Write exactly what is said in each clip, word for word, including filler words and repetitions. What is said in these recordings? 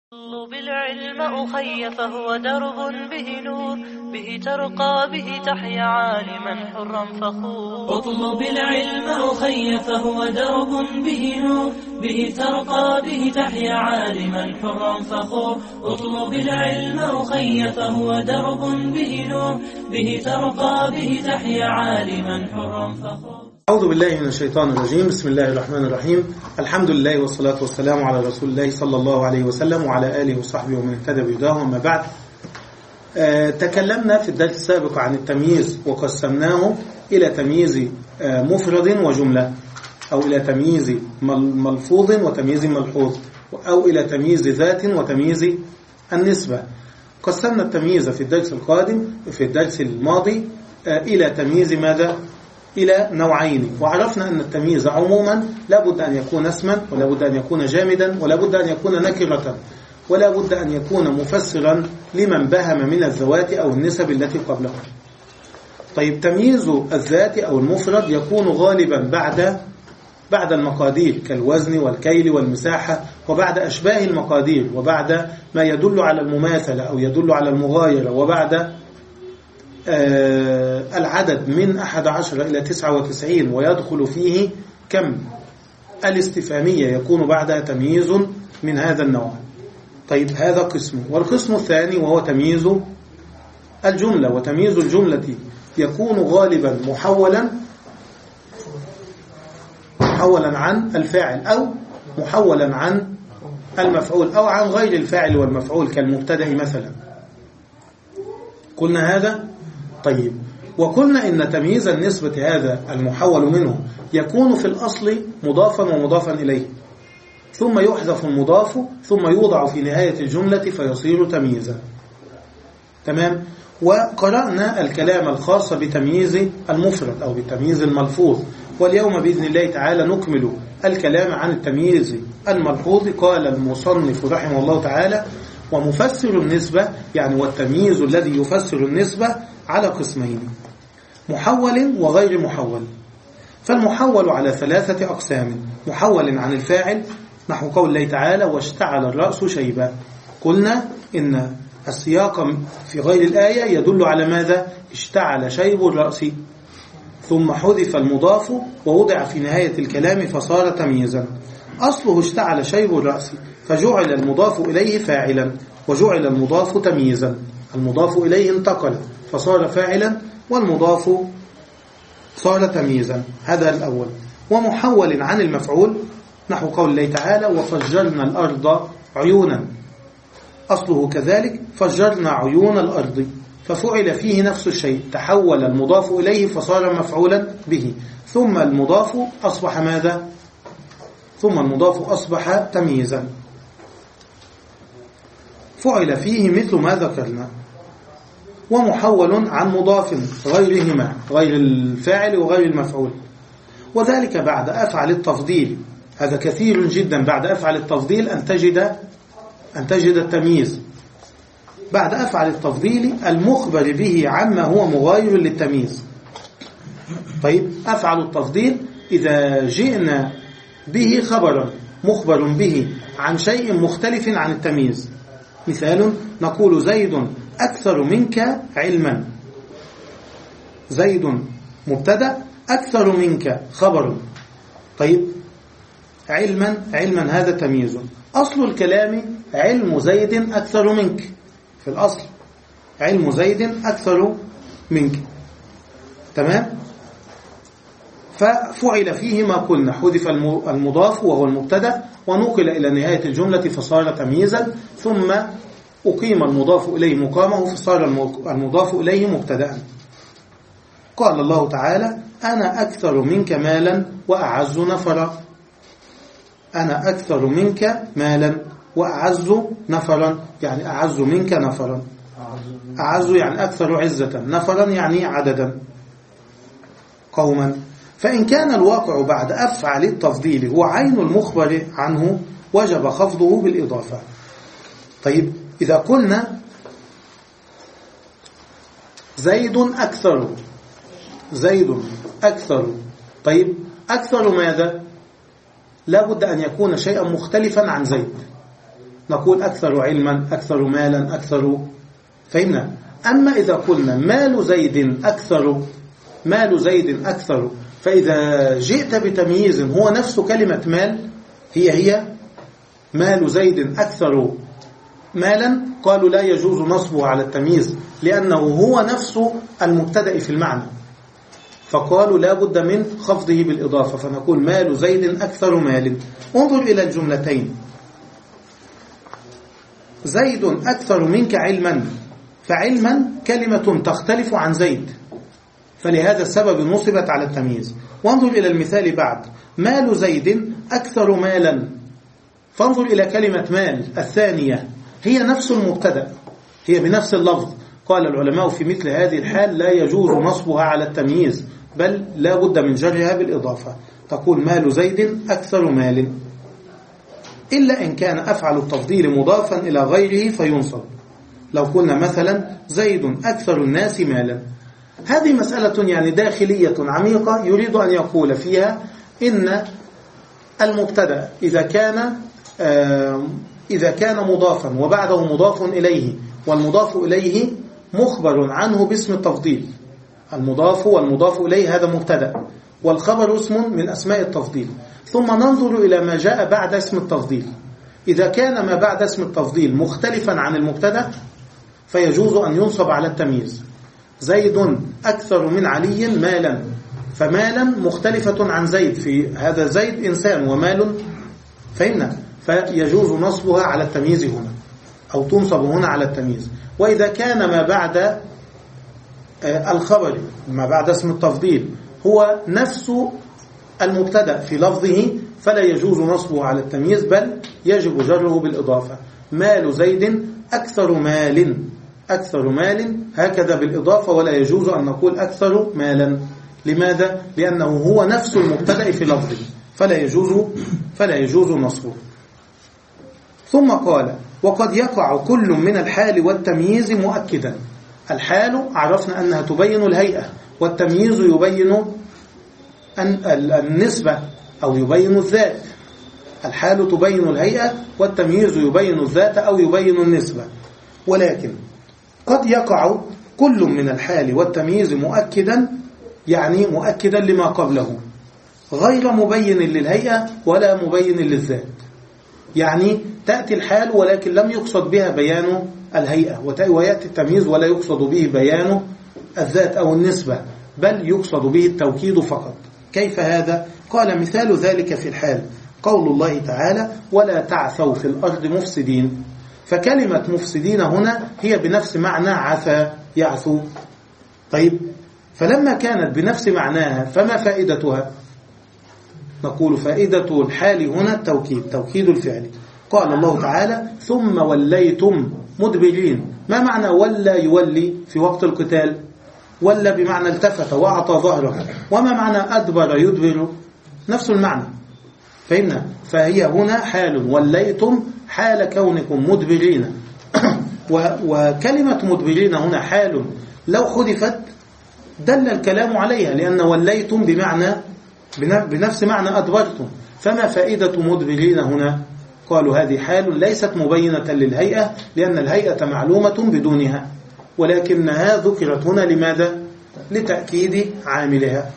اطلب العلم أخي فهو درب به نور، به ترقى به تحيا عالما حرا فخور. اطلب العلم أخي فهو درب به نور، به ترقى به تحيا عالما حرا فخور. اطلب العلم أخي فهو درب به نور، به ترقى به تحيا عالما حرا فخور. أعوذ بالله من الشيطان الرجيم. بسم الله الرحمن الرحيم. الحمد لله والصلاة والسلام على رسول الله صلى الله عليه وسلم وعلى آله وصحبه ومن اهتدى بهداه. أما بعد، آه تكلمنا في الدرس السابق عن التمييز وقسمناه إلى تمييز آه مفرد وجملة، أو إلى تمييز ملفوظ وتمييز ملحوظ، أو إلى تمييز ذات وتمييز النسبة. قسمنا التمييز في الدرس القادم في الدرس الماضي آه إلى تمييز ماذا؟ إلى نوعين. وعرفنا أن التمييز عموما لابد أن يكون اسما، ولابد أن يكون جامدا، ولابد أن يكون نكرة، ولابد أن يكون مفسرا لمن بهم من الذوات أو النسب التي قبله. طيب، تمييز الذات أو المفرد يكون غالبا بعد بعد المقادير كالوزن والكيل والمساحة، وبعد أشباه المقادير، وبعد ما يدل على المماثلة أو يدل على المغايرة، وبعد آه العدد من أحد عشر إلى تسعة وتسعين، ويدخل فيه كم الاستفهامية يكون بعدها تمييز من هذا النوع. طيب، هذا قسم. والقسم الثاني وهو تمييز الجملة. وتمييز الجملة يكون غالبا محولا محولا عن الفاعل، أو محولا عن المفعول، أو عن غير الفاعل والمفعول كالمبتدأ مثلا. قلنا هذا. طيب، وقلنا إن تمييز النسبة هذا المحول منه يكون في الأصل مضافا ومضافا إليه، ثم يحذف المضاف، ثم يوضع في نهاية الجملة فيصير تمييزا. تمام. وقرأنا الكلام الخاص بتمييز المفرد أو بتمييز الملفوظ، واليوم بإذن الله تعالى نكمل الكلام عن التمييز الملحوظ. قال المصنف رحمه الله تعالى: ومفسر النسبة، يعني والتمييز الذي يفسر النسبة، على قسمين: محول وغير محول. فالمحول على ثلاثة أقسام: محول عن الفاعل، نحو قول الله تعالى: واشتعل الرأس شيبا. قلنا إن السياق في غير الآية يدل على ماذا؟ اشتعل شيب الرأس، ثم حذف المضاف ووضع في نهاية الكلام فصار تمييزا. أصله اشتعل شيب الرأس، فجعل المضاف إليه فاعلا، وجعل المضاف تمييزا. المضاف إليه انتقل فصار فاعلا، والمضاف صار تمييزا. هذا الأول. ومحول عن المفعول، نحو قول الله تعالى: وفجرنا الأرض عيونا. أصله كذلك: فجرنا عيون الأرض، ففعل فيه نفس الشيء، تحول المضاف إليه فصار مفعولا به، ثم المضاف أصبح ماذا؟ ثم المضاف أصبح تمييزا، فعل فيه مثل ما ذكرنا. ومحول عن مضاف غيرهما، غير الفاعل وغير المفعول، وذلك بعد أفعل التفضيل. هذا كثير جدا، بعد أفعل التفضيل أن تجد أن تجد التمييز. بعد أفعل التفضيل المخبر به عما هو مغاير للتمييز. طيب، أفعل التفضيل إذا جئنا به خبرا مخبر به عن شيء مختلف عن التمييز. مثال: نقول: زيد أكثر منك علما. زيد مبتدأ، أكثر منك خبر. طيب، علما علما هذا تمييز. أصل الكلام: علم زيد أكثر منك. في الأصل علم زيد أكثر منك. تمام. ففعل فيه ما قلنا: حذف المضاف وهو المبتدأ، ونقل إلى نهاية الجملة فصار تمييزا، ثم أقيم المضاف إليه مقامه فصار المضاف إليه مبتدأ. قال الله تعالى: أنا أكثر منك مالا وأعز نفرا. أنا أكثر منك مالا وأعز نفرا، يعني أعز منك نفرا. أعز يعني أكثر عزة، نفرا يعني عددا، قوما. فإن كان الواقع بعد أفعل التفضيل هو عين المخبر عنه، وجب خفضه بالإضافة. طيب، إذا قلنا زيد أكثر، زيد أكثر. طيب، أكثر ماذا؟ لا بد أن يكون شيئا مختلفا عن زيد. نقول أكثر علما، أكثر مالا، أكثر. فهمنا؟ أما إذا قلنا مال زيد أكثر، مال زيد أكثر، فإذا جئت بتمييز هو نفس كلمة مال، هي هي مال زيد أكثر مالا، قالوا لا يجوز نصبه على التمييز لأنه هو نفس المبتدأ في المعنى، فقالوا لا بد من خفضه بالإضافة، فنقول مال زيد أكثر مال. انظر إلى الجملتين، زيد أكثر منك علما، فعلما كلمة تختلف عن زيد، فلهذا السبب نصبت على التمييز. وانظر إلى المثال بعد، مال زيد أكثر مالا، فانظر إلى كلمة مال الثانية، هي نفس المبتدأ، هي بنفس اللفظ. قال العلماء في مثل هذه الحال لا يجوز نصبها على التمييز، بل لا بد من جرها بالإضافة، تقول مال زيد أكثر مال، إلا إن كان أفعل التفضيل مضافا إلى غيره فينصب. لو قلنا مثلا زيد أكثر الناس مالا، هذه مسألة يعني داخلية عميقة يريد أن يقول فيها إن المبتدأ إذا كان إذا كان مضافا وبعده مضاف إليه، والمضاف إليه مخبر عنه باسم التفضيل، المضاف والمضاف إليه هذا مبتدأ، والخبر اسم من أسماء التفضيل، ثم ننظر إلى ما جاء بعد اسم التفضيل. إذا كان ما بعد اسم التفضيل مختلفا عن المبتدأ فيجوز أن ينصب على التمييز. زيد أكثر من علي مالا، فمالا مختلفة عن زيد، في هذا زيد إنسان ومال، فهمنا؟ فيجوز نصبها على التمييز هنا، أو تنصب هنا على التمييز. وإذا كان ما بعد الخبر، ما بعد اسم التفضيل، هو نفس المبتدأ في لفظه، فلا يجوز نصبه على التمييز، بل يجب جره بالإضافة. مال زيد أكثر مال، أكثر مال هكذا بالإضافة، ولا يجوز أن نقول أكثر مالا. لماذا؟ لأنه هو نفس المبتدأ في لفظه، فلا يجوز فلا يجوز نصبه. ثم قال وقد يقع كل من الحال والتمييز مؤكدا. الحال عرفنا أنها تبين الهيئة، والتمييز يبين النسبة أو يبين الذات. الحال تبين الهيئة، والتمييز يبين الذات أو يبين النسبة. ولكن قد يقع كل من الحال والتمييز مؤكدا، يعني مؤكدا لما قبله، غير مبين للهيئة ولا مبين للذات. يعني تأتي الحال ولكن لم يقصد بها بيان الهيئة، ويأتي التمييز ولا يقصد به بيان الذات أو النسبة، بل يقصد به التوكيد فقط. كيف هذا؟ قال مثال ذلك في الحال قول الله تعالى ولا تعثوا في الأرض مفسدين. فكلمة مفسدين هنا هي بنفس معنى عثى يعثو. طيب، فلما كانت بنفس معناها فما فائدتها؟ نقول فائدة الحال هنا التوكيد، توكيد الفعل. قال الله تعالى ثم وليتم مدبرين. ما معنى ولا يولي في وقت القتال؟ ولا بمعنى التفت وأعطى ظهره. وما معنى أدبر يدبر؟ نفس المعنى، فهمنا؟ فهي هنا حال، وليتم حال كونكم مدبرين. وكلمة مدبرين هنا حال لو حذفت دل الكلام عليها، لأن وليتم بمعنى بنفس معنى أدبرتم. فما فائدة مدبرين هنا؟ قالوا هذه حال ليست مبينة للهيئة، لأن الهيئة معلومة بدونها، ولكنها ذكرت هنا لماذا؟ لتأكيد عاملها.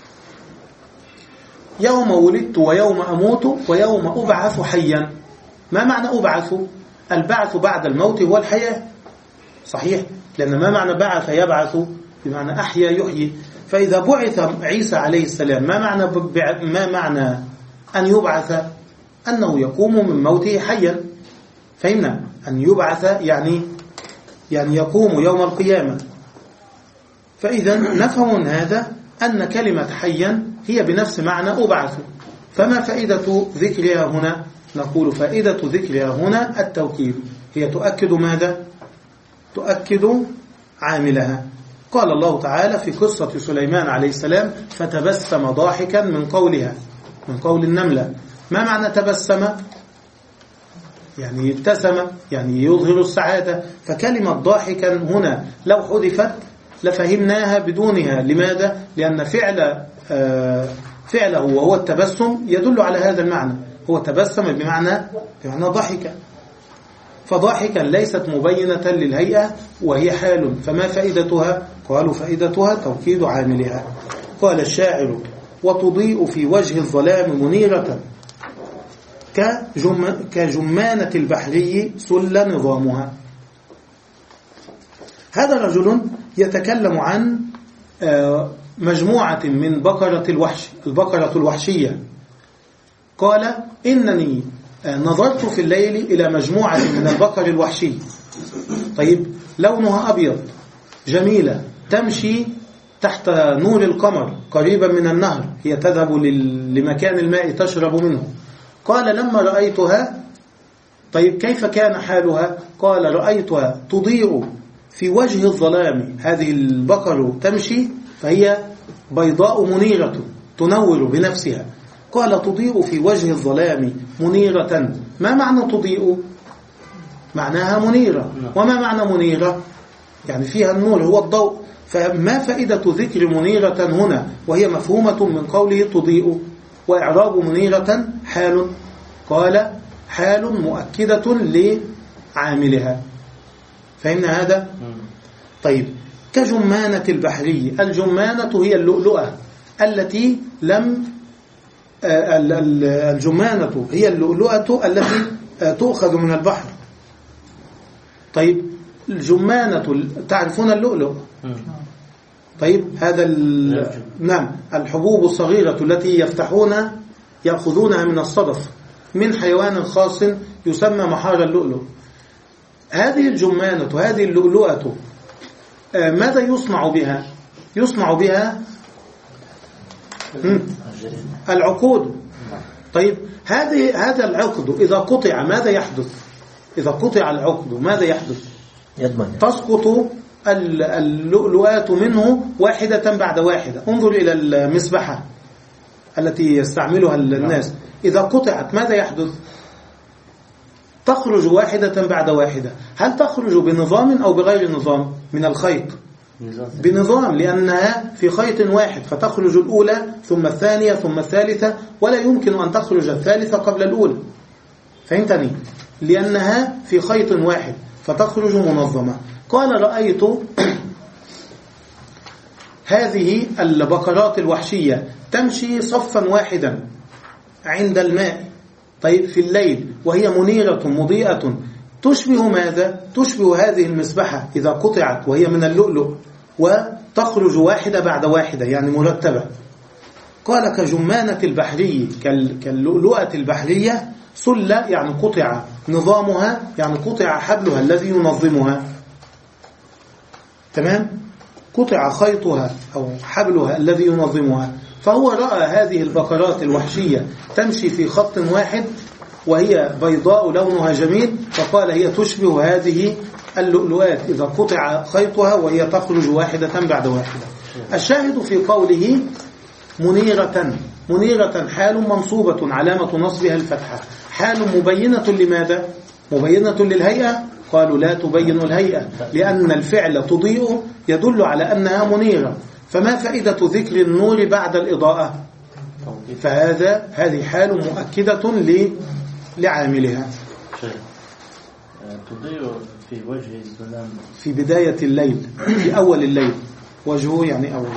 يوم ولدت ويوم أموت ويوم أبعث حيا. ما معنى أبعث؟ البعث بعد الموت هو الحياة، صحيح؟ لأن ما معنى بعث يبعث؟ بمعنى أحيا يحيي. فإذا بعث عيسى عليه السلام ما معنى ما معنى أن يبعث؟ أنه يقوم من موته حيا، فهمنا؟ أن يبعث يعني يعني يقوم يوم القيامة. فإذا نفهم من هذا أن كلمة حيا هي بنفس معنى أبعث. فما فائدة ذكرها هنا؟ نقول فائدة ذكرها هنا التوكيد، هي تؤكد ماذا؟ تؤكد عاملها. قال الله تعالى في قصة سليمان عليه السلام فتبسم ضاحكا من قولها، من قول النملة. ما معنى تبسم؟ يعني ابتسم، يعني يظهر السعادة. فكلمة ضاحكا هنا لو حذفت لفهمناها بدونها. لماذا؟ لأن فعل فعله وهو التبسم يدل على هذا المعنى، هو تبسم بمعنى بمعنى ضحك. فضاحكا ليست مبينة للهيئة وهي حال، فما فائدتها؟ قالوا فائدتها توكيد عاملها. قال الشاعر: وتضيء في وجه الظلام منيرة كجم... كجمانة البحري سل نظامها. هذا رجل يتكلم عن مجموعة من بقرة الوحش، البقرة الوحشية. قال: إنني نظرت في الليل إلى مجموعة من البقر الوحشي، طيب لونها أبيض، جميلة، تمشي تحت نور القمر قريبا من النهر، هي تذهب لمكان الماء تشرب منه. قال: لما رأيتها، طيب كيف كان حالها؟ قال: رأيتها تضيء في وجه الظلام، هذه البقر تمشي فهي بيضاء منيرة تنور بنفسها. قال: تضيء في وجه الظلام منيرة. ما معنى تضيء؟ معناها منيرة. وما معنى منيرة؟ يعني فيها النور، هو الضوء. فما فائدة ذكر منيرة هنا وهي مفهومة من قوله تضيء؟ وإعراب منيرة حال. قال: حال مؤكدة لعاملها. فهمنا هذا؟ طيب، كجمانة البحري. الجمانة هي اللؤلؤة التي لم الجمانة هي اللؤلؤة التي تؤخذ من البحر. طيب، الجمانة تعرفون اللؤلؤ؟ طيب، هذا نعم الحبوب الصغيرة التي يفتحون يأخذونها من الصدف من حيوان خاص يسمى محار اللؤلؤ. هذه الجمانة هذه اللؤلؤة ماذا يصنع بها؟ يصنع بها العقود. طيب، هذه هذا العقد إذا قطع ماذا يحدث؟ إذا قطع العقد ماذا يحدث؟ يضمن. تسقط اللؤلؤات منه واحدة بعد واحدة. انظر إلى المسبحة التي يستعملها الناس، إذا قطعت ماذا يحدث؟ تخرج واحدة بعد واحدة. هل تخرج بنظام أو بغير نظام من الخيط؟ بنظام، لأنها في خيط واحد، فتخرج الأولى ثم الثانية ثم الثالثة، ولا يمكن أن تخرج الثالثة قبل الأولى. فهمتني؟ لأنها في خيط واحد فتخرج منظمة. قال: رأيت هذه البقرات الوحشية تمشي صفا واحدا عند الماء، طيب في الليل، وهي منيرة مضيئة، تشبه ماذا؟ تشبه هذه المسبحة إذا قطعت وهي من اللؤلؤ وتخرج واحدة بعد واحدة، يعني مرتبة. قال: كجمانة البحري، كاللؤلؤة البحرية، سل يعني قطع نظامها، يعني قطع حبلها الذي ينظمها. تمام؟ قطع خيطها أو حبلها الذي ينظمها. فهو رأى هذه البقرات الوحشية تمشي في خط واحد وهي بيضاء لونها جميل، فقال: هي تشبه هذه اللؤلؤات إذا قطع خيطها وهي تخرج واحدة بعد واحدة. الشاهد في قوله منيرة، منيرة حال منصوبة علامة نصبها الفتحة، حال مبينة لماذا؟ مبينة للهيئة. قالوا: لا تبين الهيئة، لأن الفعل تضيء يدل على أنها منيرة، فما فائدة ذكر النور بعد الإضاءة؟ فهذا هذه حال مؤكدة لعاملها. تضيء في وجه الظلام في بداية الليل، في أول الليل. وجهه يعني أول.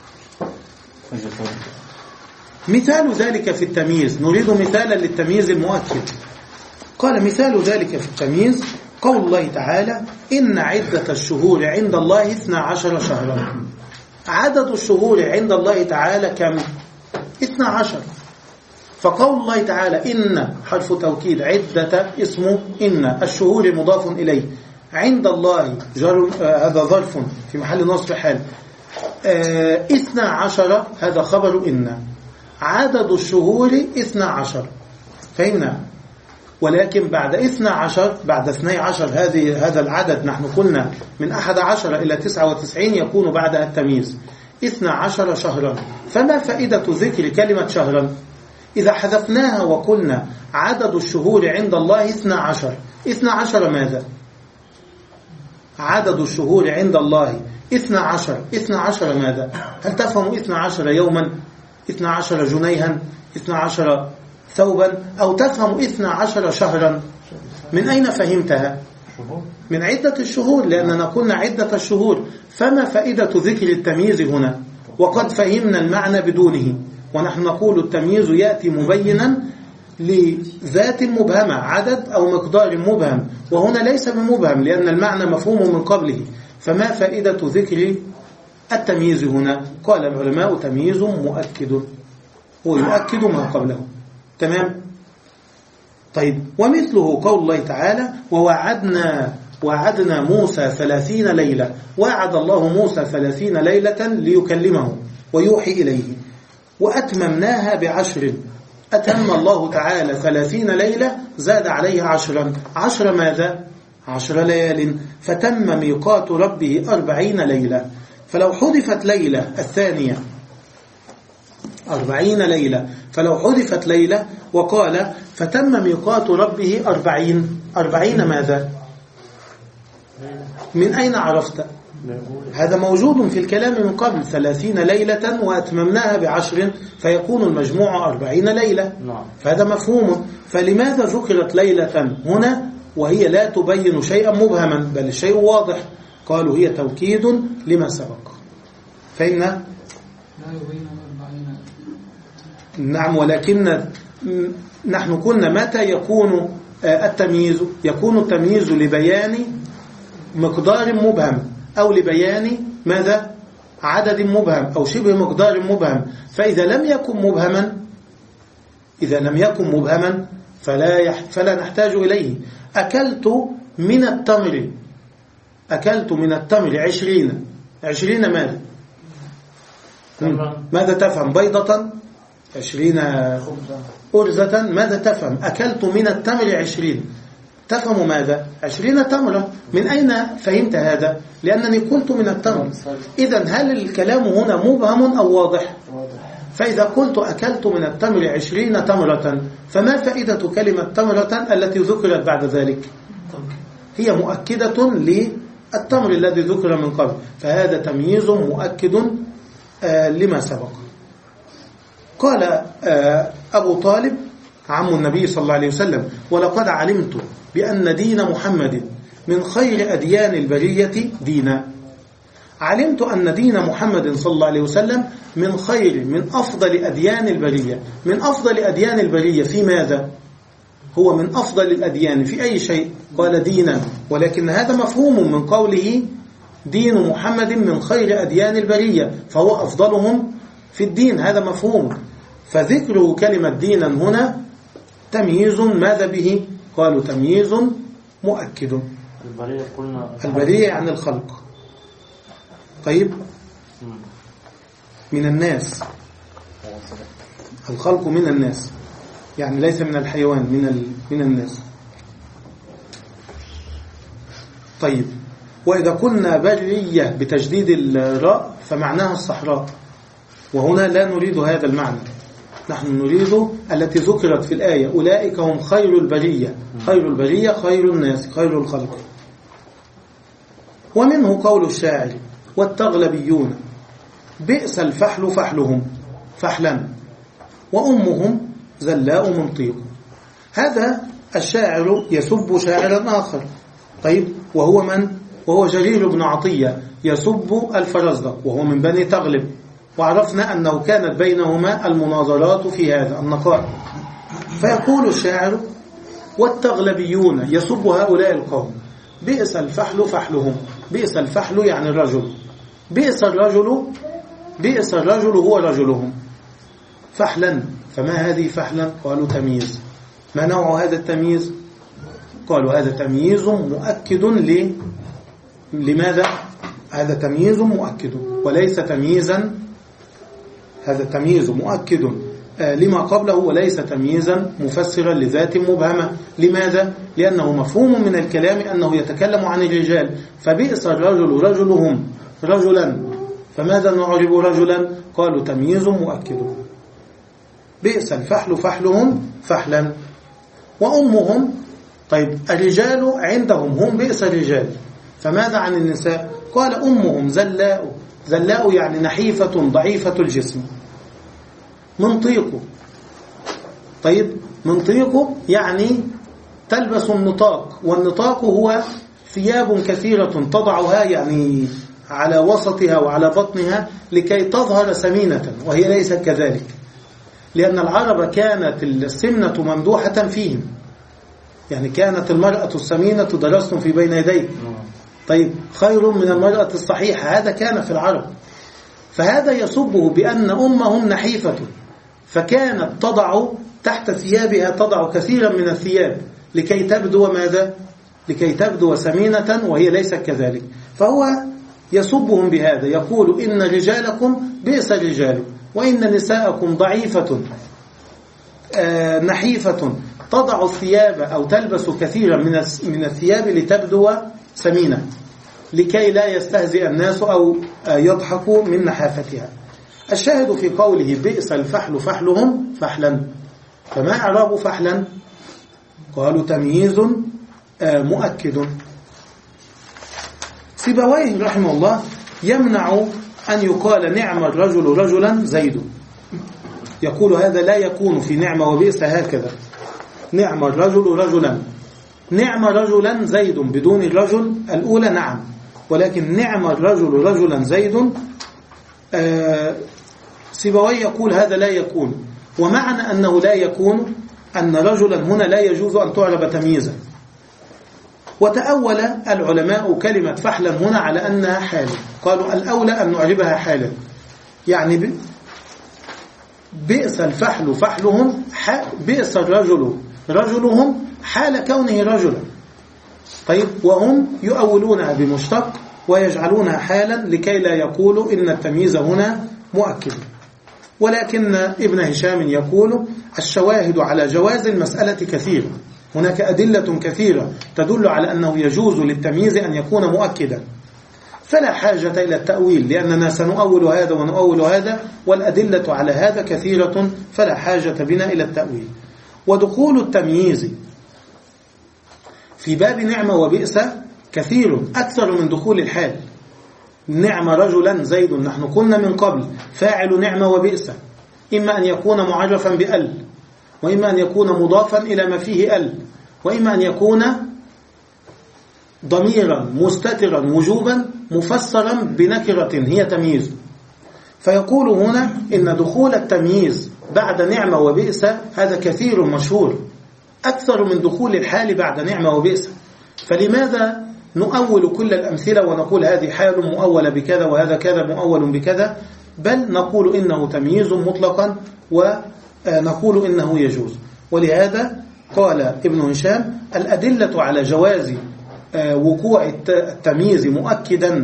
مثال ذلك في التمييز، نريد مثالا للتمييز المؤكد. قال: مثال ذلك في التمييز قول الله تعالى: إن عدة الشهور عند الله اثنا عشر شهرا. عدد الشهور عند الله تعالى كم؟ اثنا عشر. فقول الله تعالى إن حرف توكيد، عدة اسمه إن، الشهور مضاف إليه، عند الله جر، آه هذا ظرف في محل نصب حال، آه اثنا عشر هذا خبر إن، عدد الشهور اثنا عشر. فهمنا؟ ولكن بعد اثنا عشر، بعد اثني عشر هذه هذا العدد نحن قلنا من أحد عشر إلى تسعة وتسعين يكون بعدها التمييز، اثنا عشر شهرا. فما فائدة ذكر كلمة شهرا إذا حذفناها وقلنا عدد الشهور عند الله اثنا عشر؟ اثنا عشر ماذا؟ عدد الشهور عند الله اثنا عشر، اثنا عشر ماذا؟ هل تفهم اثنا عشر يوما، اثنا عشر جنيها، اثنا عشر ثوبا، أو تفهم اثنا عشر شهرا؟ من أين فهمتها؟ من عدة الشهور، لأننا قلنا عدة الشهور. فما فائدة ذكر التمييز هنا وقد فهمنا المعنى بدونه؟ ونحن نقول التمييز يأتي مبينا لذات مبهمة، عدد أو مقدار مبهم، وهنا ليس بمبهم لأن المعنى مفهوم من قبله. فما فائدة ذكر التمييز هنا؟ قال العلماء تمييز مؤكد، هو يؤكد ما قبله. تمام؟ طيب، ومثله قول الله تعالى ووعدنا وعدنا موسى ثلاثين ليلة. وعد الله موسى ثلاثين ليلة ليكلمه ويوحي إليه، وأتممناها بعشر. أتم الله تعالى ثلاثين ليلة، زاد عليه عشرا. عشر ماذا؟ عشر ليال. فتم ميقات ربه أربعين ليلة. فلو حذفت ليلة الثانية أربعين ليلة، فلو حذفت ليلة وقال فتم ميقات ربه أربعين، أربعين ماذا؟ من أين عرفت؟ هذا موجود في الكلام من قبل، ثلاثين ليلة وأتممناها بعشر فيكون المجموع أربعين ليلة. فهذا مفهوم. فلماذا ذكرت ليلة هنا وهي لا تبين شيئا مبهما بل الشيء واضح؟ قالوا هي توكيد لما سبق. فإن نعم، ولكن نحن قلنا متى يكون التمييز؟ يكون التمييز لبيان مقدار مبهم أو لبيان ماذا؟ عدد مبهم أو شبه مقدار مبهم. فإذا لم يكن مبهما إذا لم يكن مبهما فلا يح... فلا نحتاج إليه. أكلت من التمر أكلت من التمر عشرين. عشرين ماذا؟ ماذا تفهم؟ بيضة؟ عشرين أرزة؟ ماذا تفهم؟ أكلت من التمر عشرين، تفهم ماذا؟ عشرين تمرة. من أين فهمت هذا؟ لأنني قلت من التمر. إذن هل الكلام هنا مبهم أو واضح؟ فإذا قلت أكلت من التمر عشرين تمرة، فما فائدة كلمة تمرة التي ذكرت بعد ذلك؟ هي مؤكدة للتمر الذي ذكر من قبل. فهذا تمييز مؤكد آه لما سبق. قال آه أبو طالب عم النبي صلى الله عليه وسلم ولقد علمت بأن دين محمد من خير أديان البرية دينا. علمت أن دين محمد صلى الله عليه وسلم من خير من أفضل أديان البرية. من أفضل أديان البرية في ماذا؟ هو من أفضل الأديان في أي شيء؟ قال دينا، ولكن هذا مفهوم من قوله دين محمد من خير أديان البرية، فهو أفضلهم في الدين، هذا مفهوم. فذكر كلمة دينا هنا تمييز ماذا به؟ قالوا تمييز مؤكد. البرية قلنا البرية عن الخلق. طيب، من الناس، الخلق من الناس، يعني ليس من الحيوان، من ال... من الناس. طيب، وإذا كنا برية بتجديد الراء فمعناها الصحراء، وهنا لا نريد هذا المعنى، نحن نريد التي ذكرت في الآية أولئك هم خير البرية. خير البرية خير الناس، خير الخلق. ومنه قول الشاعر والتغلبيون بئس الفحل فحلهم فحلا وأمهم زلاء منطيق. هذا الشاعر يسب شاعرا آخر. طيب، وهو من؟ وهو جرير بن عطية يسب الفرزدق وهو من بني تغلب، وعرفنا أنه كانت بينهما المناظرات في هذا النقاء. فيقول الشاعر والتغلبيون يسب هؤلاء القوم بئس الفحل فحلهم. بئس الفحل يعني الرجل، بئس الرجل بئس الرجل هو رجلهم فحلا. فما هذه فحلا؟ قالوا تمييز. ما نوع هذا التمييز؟ قالوا هذا تمييز مؤكد ل... لماذا؟ هذا تمييز مؤكد وليس تمييزا، هذا تمييز مؤكد لما قبله وليس تمييزا مفسرا لذات مبهمة. لماذا؟ لأنه مفهوم من الكلام أنه يتكلم عن الرجال. فبئس الرجل رجلهم رجلا، فماذا نعرب رجلا؟ قالوا تمييز مؤكد. بئس الفحل فحلهم فحلا وأمهم. طيب، الرجال عندهم هم بئس الرجال، فماذا عن النساء؟ قال أمهم زلاء. زلاء يعني نحيفة ضعيفة الجسم. منطيق. طيب، منطيق يعني تلبس النطاق، والنطاق هو ثياب كثيرة تضعها يعني على وسطها وعلى بطنها لكي تظهر سمينة، وهي ليست كذلك، لأن العرب كانت السمنة ممدوحة فيهم، يعني كانت المرأة السمينة درستم في بين يديك، طيب خير من المرأة الصحيحة، هذا كان في العرب. فهذا يصبه بأن أمهم نحيفة، فكانت تضع تحت ثيابها تضع كثيرا من الثياب لكي تبدو ماذا؟ لكي تبدو سمينة، وهي ليست كذلك. فهو يصبهم بهذا، يقول إن رجالكم بئس الرجال، وإن نساءكم ضعيفة آه نحيفة تضع الثياب أو تلبس كثيرا من من الثياب لتبدو سمينة، لكي لا يستهزئ الناس أو آه يضحكوا من نحافتها. الشاهد في قوله بئس الفحل فحلهم فحلا، فما إعراب فحلا؟ قالوا تمييز آه مؤكد. سيبويه رحمه الله يمنع أن يقال نعم الرجل رجلا زيد، يقول هذا لا يكون في نعم وبئس هكذا، نعم الرجل رجلا، نعم رجلا زيد بدون الرجل الأولى نعم، ولكن نعم الرجل رجلا زيد آه سيبويه يقول هذا لا يكون. ومعنى أنه لا يكون أن رجلا هنا لا يجوز أن تعرب تمييزا. وتأول العلماء كلمة فحلا هنا على أنها حال، قالوا الأولى أن نعربها حالا، يعني بئس الفحل فحلهم، بئس الرجل رجلهم حال كونه رجلا. طيب وهم يؤولونها بمشتق ويجعلونها حالا لكي لا يقولوا إن التمييز هنا مؤكد. ولكن ابن هشام يقول الشواهد على جواز المسألة كثيرة، هناك أدلة كثيرة تدل على أنه يجوز للتمييز أن يكون مؤكدا، فلا حاجة إلى التأويل، لأننا سنؤول هذا ونؤول هذا، والأدلة على هذا كثيرة، فلا حاجة بنا إلى التأويل. ودخول التمييز في باب نعمة وبئس كثير أكثر من دخول الحال. نعم رجلا زيد، نحن قلنا من قبل فاعل نعمة وبئس إما أن يكون معرفا بأل، وإما أن يكون مضافا إلى ما فيه أل، وإما أن يكون ضميرا مستترا وجوبا مفسرا بنكرة هي تمييز. فيقول هنا إن دخول التمييز بعد نعمة وبئس هذا كثير مشهور، أكثر من دخول الحال بعد نعمة وبئس. فلماذا نؤول كل الأمثلة ونقول هذه حال مؤولة بكذا وهذا كذا مؤول بكذا، بل نقول إنه تمييز مطلقا ونقول إنه يجوز. ولهذا قال ابن هشام الأدلة على جواز وقوع التمييز مؤكدا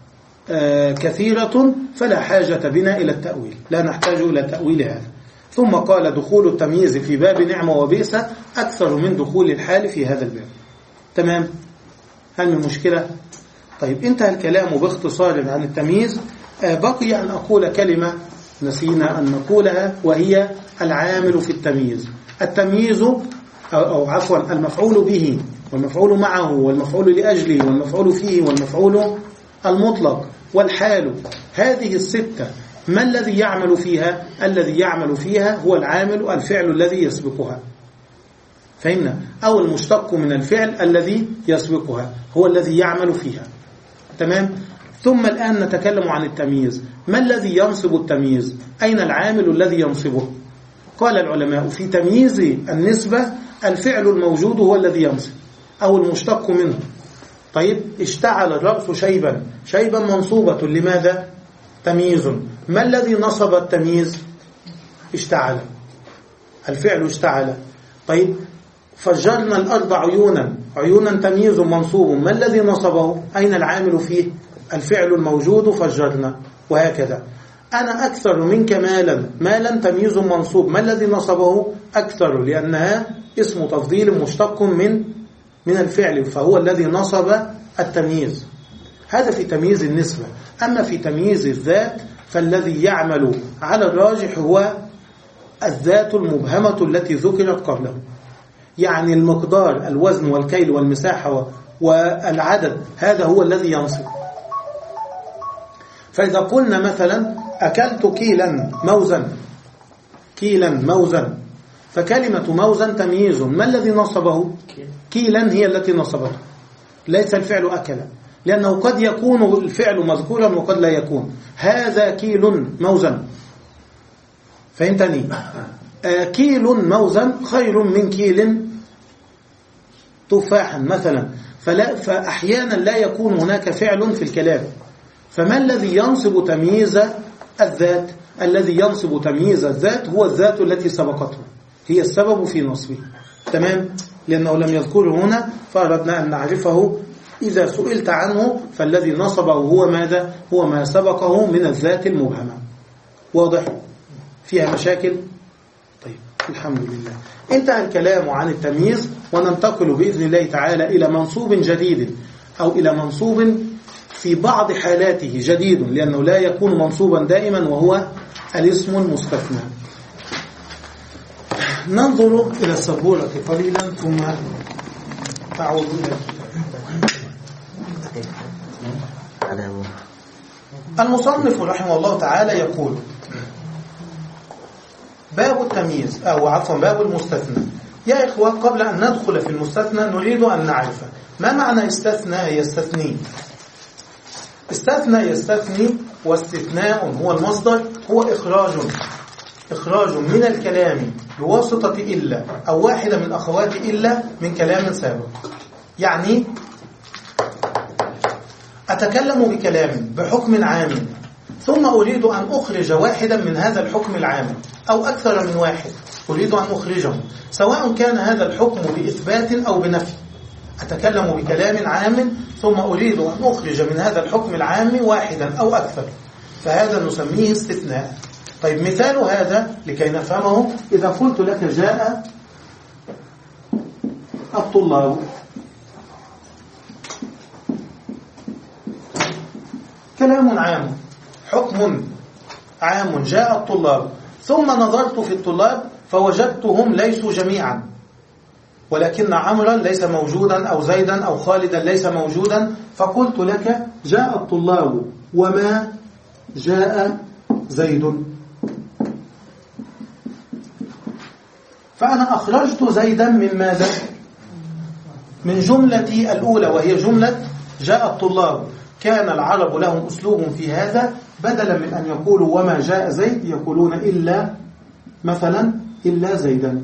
كثيرة، فلا حاجة بنا إلى التأويل، لا نحتاج إلى تأويل هذا. ثم قال دخول التمييز في باب نعمة وبئس أكثر من دخول الحال في هذا الباب. تمام؟ هل من مشكلة؟ طيب انتهى الكلام باختصار عن التمييز. بقي أن أقول كلمة نسينا أن نقولها، وهي العامل في التمييز. التمييز أو عفوا المفعول به والمفعول معه والمفعول لأجله والمفعول فيه والمفعول المطلق والحال، هذه الستة ما الذي يعمل فيها؟ الذي يعمل فيها هو العامل، الفعل الذي يسبقها، فهمنا؟ أو المشتق من الفعل الذي يسبقها هو الذي يعمل فيها. تمام؟ ثم الآن نتكلم عن التمييز. ما الذي ينصب التمييز؟ أين العامل الذي ينصبه؟ قال العلماء في تمييز النسبة الفعل الموجود هو الذي ينصب أو المشتق منه. طيب اشتعل الرأس شيبا، شيبا منصوبة لماذا؟ تمييز. ما الذي نصب التمييز؟ اشتعل، الفعل اشتعل. طيب فجرنا الأرض عيونا، عيونا تمييز منصوب، ما الذي نصبه؟ أين العامل فيه؟ الفعل الموجود فجرنا. وهكذا أنا أكثر منك مالا، مالا تمييز منصوب، ما الذي نصبه؟ أكثر، لأنها اسم تفضيل مشتق من من الفعل، فهو الذي نصب التمييز. هذا في تمييز النسبة. أما في تمييز الذات فالذي يعمل على الراجح هو الذات المبهمة التي ذكرت قبله، يعني المقدار، الوزن والكيل والمساحة والعدد، هذا هو الذي ينصب. فإذا قلنا مثلا أكلت كيلا موزا، كيلا موزا، فكلمة موزن تمييز، ما الذي نصبه؟ كيلا هي التي نصبته، ليس الفعل أكل، لأنه قد يكون الفعل مذكورا وقد لا يكون. هذا كيل موزن، فهمتني؟ آه كيل موزن خير من كيل تفاحا مثلا. فلا فأحيانا لا يكون هناك فعل في الكلام. فما الذي ينصب تمييز الذات؟ الذي ينصب تمييز الذات هو الذات التي سبقته، هي السبب في نصبه. تمام؟ لأنه لم يذكره هنا فأردنا أن نعرفه. إذا سئلت عنه فالذي نصبه هو ماذا؟ هو ما سبقه من الذات المبهمة. واضح؟ فيها مشاكل؟ طيب الحمد لله. انتهى الكلام عن التمييز، وننتقل بإذن الله تعالى إلى منصوب جديد، أو إلى منصوب في بعض حالاته جديد، لأنه لا يكون منصوبا دائما، وهو الاسم المستثنى. ننظر إلى السبورة قليلا ثم تعود إلى المصنف رحمه الله تعالى. يقول: باب التمييز، أو عفوا باب المستثنى. يا إخوة، قبل أن ندخل في المستثنى نريد أن نعرف ما معنى استثنى يستثني. استثنى يستثني واستثناء هو المصدر، هو إخراج إخراج من الكلام بواسطة إلا أو واحدة من أخوات إلا من كلام سابق. يعني أتكلم بكلام بحكم عام، ثم أريد أن أخرج واحدا من هذا الحكم العام، أو أكثر من واحد أريد أن أخرجه، سواء كان هذا الحكم بإثبات أو بنفي. أتكلم بكلام عام ثم أريد أن أخرج من هذا الحكم العام واحدا أو أكثر، فهذا نسميه استثناء. طيب مثال هذا لكي نفهمه: إذا قلت لك جاء الطلاب، كلام عام، حكم عام، جاء الطلاب، ثم نظرت في الطلاب فوجدتهم ليسوا جميعا، ولكن عمرا ليس موجودا، أو زيدا أو خالدا ليس موجودا، فقلت لك جاء الطلاب وما جاء زيد. فأنا أخرجت زيدا من ماذا؟ من جملتي الأولى، وهي جملة جاء الطلاب. كان العرب لهم أسلوب في هذا، بدلا من أن يقولوا وما جاء زيد يقولون إلا مثلا إلا زيدا،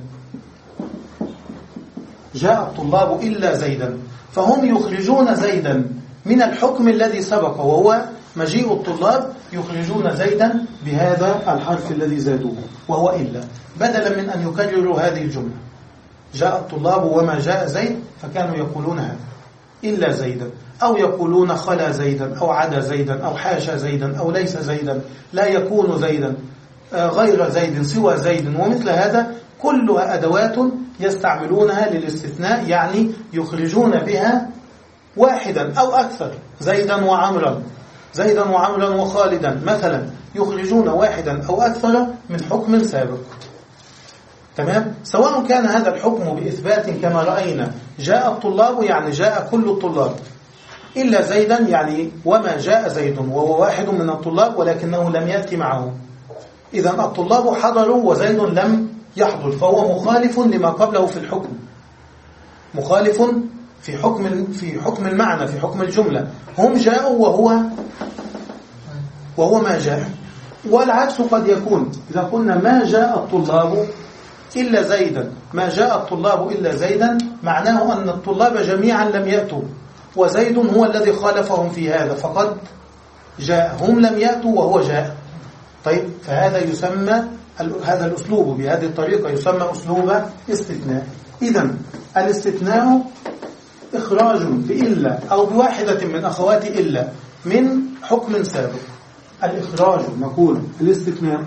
جاء الطلاب إلا زيدا. فهم يخرجون زيدا من الحكم الذي سبق وهو مجيء الطلاب، يخرجون زيدا بهذا الحرف الذي زادوه وهو إلا، بدلا من أن يكرروا هذه الجملة جاء الطلاب وما جاء زيد، فكانوا يقولون هذا إلا زيدا، أو يقولون خلا زيدا، أو عدا زيدا، أو حاشا زيدا، أو ليس زيدا، لا يكون زيدا، غير زيد، سوى زيد، ومثل هذا. كلها أدوات يستعملونها للاستثناء، يعني يخرجون بها واحدا أو أكثر، زيدا وعمرا، زيدا وعمرا وخالدا مثلا، يخرجون واحدا أو أكثر من حكم سابق. تمام؟ سواء كان هذا الحكم بإثبات كما رأينا جاء الطلاب يعني جاء كل الطلاب، إلا زيدا يعني وما جاء زيد وهو واحد من الطلاب ولكنه لم يأتي معه. إذن الطلاب حضروا وزيد لم يحضر، فهو مخالف لما قبله في الحكم، مخالف في حكم في حكم المعنى، في حكم الجملة. هم جاءوا وهو وهو ما جاء. والعكس قد يكون، إذا قلنا ما جاء الطلاب إلا زيدا، ما جاء الطلاب إلا زيدا، معناه أن الطلاب جميعا لم يأتوا، وزيد هو الذي خالفهم في هذا، فقد جاء، هم لم يأتوا وهو جاء. طيب، فهذا يسمى، هذا الأسلوب بهذه الطريقة يسمى أسلوب استثناء. إذن الاستثناء إخراج بإلا أو بواحدة من أخوات إلا من حكم سابق. الإخراج نقول الاستثناء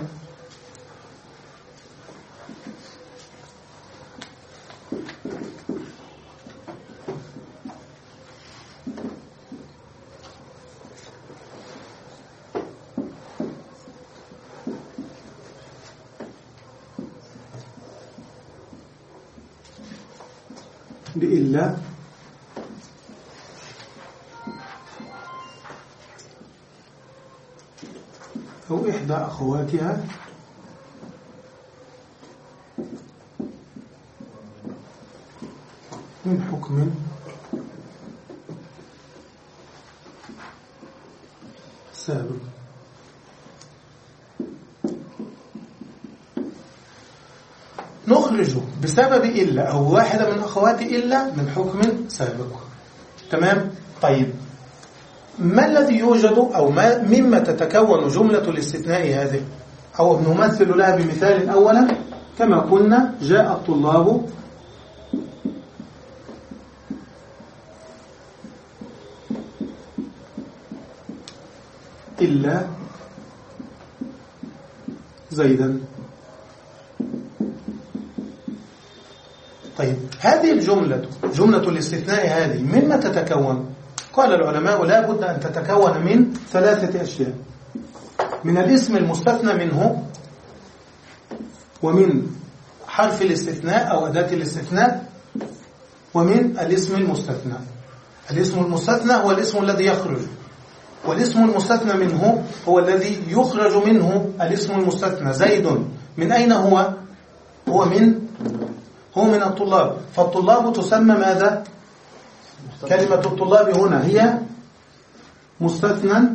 بإلا أو إحدى أخواتها من حكم سابق. نخرج بسبب إلا أو واحدة من أخوات إلا من حكم سابق. تمام؟ طيب ما الذي يوجد أو ما مما تتكون جملة الاستثناء هذه؟ أو نمثل لها بمثال أولا كما قلنا جاء الطلاب إلا زيدا. طيب هذه الجملة جملة الاستثناء هذه مما تتكون؟ قال العلماء لا بد أن تتكون من ثلاثة أشياء: من الاسم المستثنى منه، ومن حرف الاستثناء أو أداة الاستثناء، ومن الاسم المستثنى. الاسم المستثنى هو الاسم الذي يخرج، والاسم المستثنى منه هو الذي يخرج منه الاسم المستثنى. زيد من أين هو؟ هو من هو من الطلاب، فالطلاب تسمى ماذا؟ كلمة الطلاب هنا هي مستثنى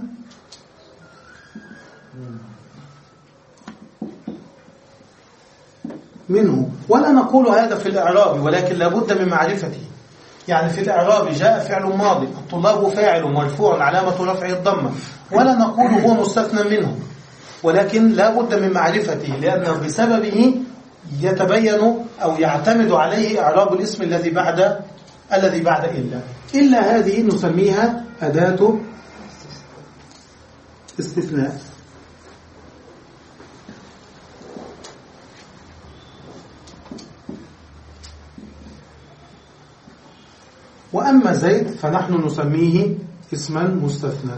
منه. ولا نقول هذا في الإعراب، ولكن لابد من معرفته. يعني في الإعراب جاء فعل ماضي، الطلاب فاعل مرفوع علامة رفعه الضمة، ولا نقول هو مستثنى منه، ولكن لابد من معرفته، لأنه بسببه يتبين أو يعتمد عليه إعراب الاسم الذي بعد الذي بعد إلا. إلا هذه نسميها أداة استثناء. وأما زيد فنحن نسميه اسما مستثنى.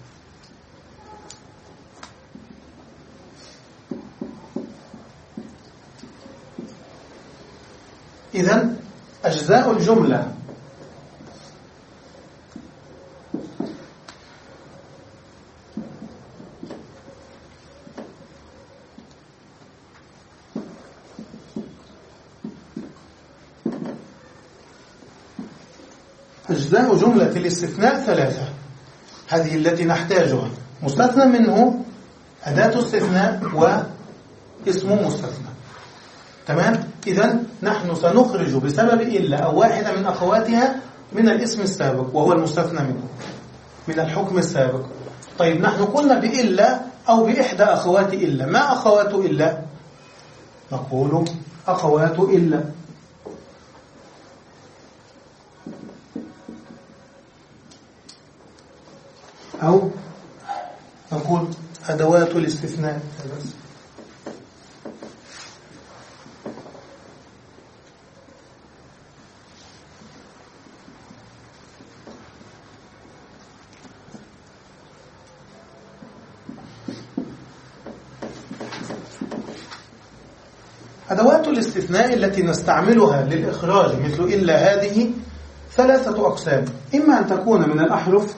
إذن أجزاء الجملة أجزاء جملة الاستثناء ثلاثة، هذه التي نحتاجها: مستثنى منه، أداة استثناء، واسم مستثنى. تمام؟ إذن نحن سنخرج بسبب إلا أو واحدة من أخواتها من الاسم السابق وهو المستثنى منه من الحكم السابق. طيب نحن قلنا بإلا أو بإحدى أخوات إلا. ما أخوات إلا؟ نقول أخوات إلا أو نقول أدوات الاستثناء. أدوات الاستثناء التي نستعملها للإخراج مثل إلا هذه ثلاثة أقسام: إما أن تكون من الأحرف،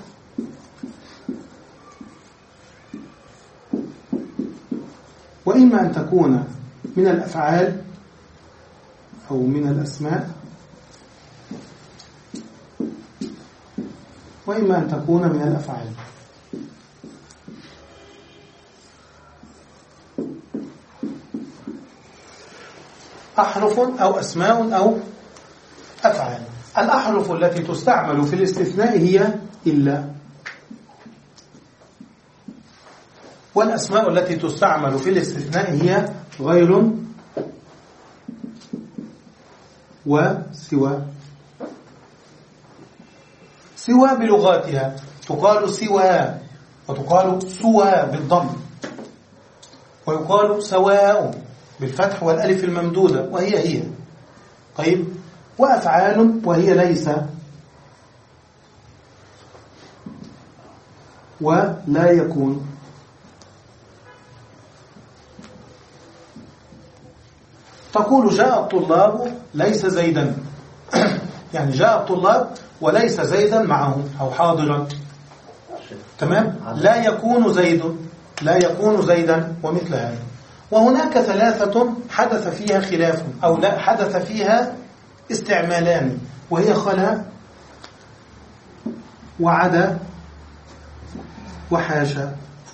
وإما أن تكون من الأفعال أو من الأسماء، وإما أن تكون من الأفعال. أحرف أو أسماء أو أفعال. الأحرف التي تستعمل في الاستثناء هي إلا، والأسماء التي تستعمل في الاستثناء هي غير وسوى. سوى بلغاتها تقال سوى، وتقال سوى بالضم، ويقال سواء بالفتح والألف الممدودة وهي هي. طيب وأفعال وهي ليس ولا يكون. تقول جاء الطلاب ليس زيدا يعني جاء الطلاب وليس زيدا معهم أو حاضرا. تمام؟ لا يكون زيد، لا يكون زيدا ومثل هذا. وهناك ثلاثة حدث فيها خلاف أو لا حدث فيها استعمالان، وهي خلا وعدا وحاشا.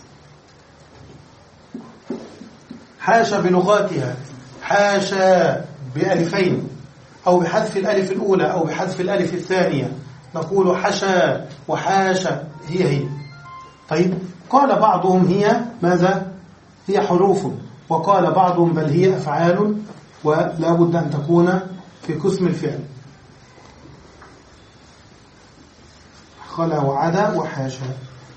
حاشا بلغاتها حاشا بألفين أو بحذف الألف الأولى أو بحذف الألف الثانية، نقول حشا وحاشا هي هي. طيب قال بعضهم هي ماذا؟ هي حروف، وقال بعضهم بل هي أفعال ولا بد أن تكون في قسم الفعل. خلا وعدا وحاشا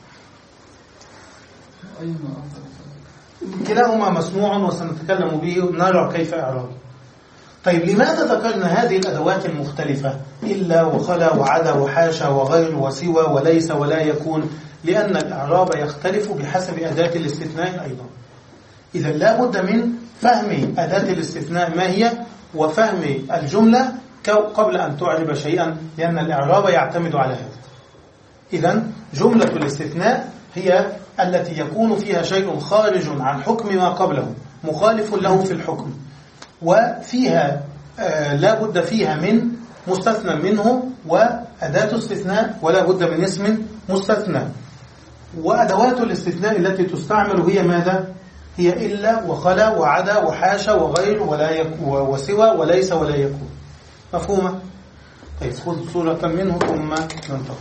كلاهما مسموع وسنتكلم به ونرى كيف إعرابه. طيب لماذا ذكرنا هذه الأدوات المختلفة إلا وخلا وعدا وحاشا وغير وسوى وليس ولا يكون؟ لأن الإعراب يختلف بحسب أداة الاستثناء أيضا. إذا لا بد من فهم أداة الاستثناء ما هي وفهم الجملة قبل أن تعرب شيئا، لأن الإعراب يعتمد على هذا. إذا جملة الاستثناء هي التي يكون فيها شيء خارج عن حكم ما قبله مخالف له في الحكم، وفيها آه لا بد فيها من مستثنى منه وأداة استثناء ولا بد من اسم مستثنى. وأدوات الاستثناء التي تستعمل هي ماذا؟ هي إلا وخلا وعدا وحاشا وغير ولا يكون وسوى وليس ولا يكون. مفهومة؟ طيب خذ صورة منه ثم ننتقل.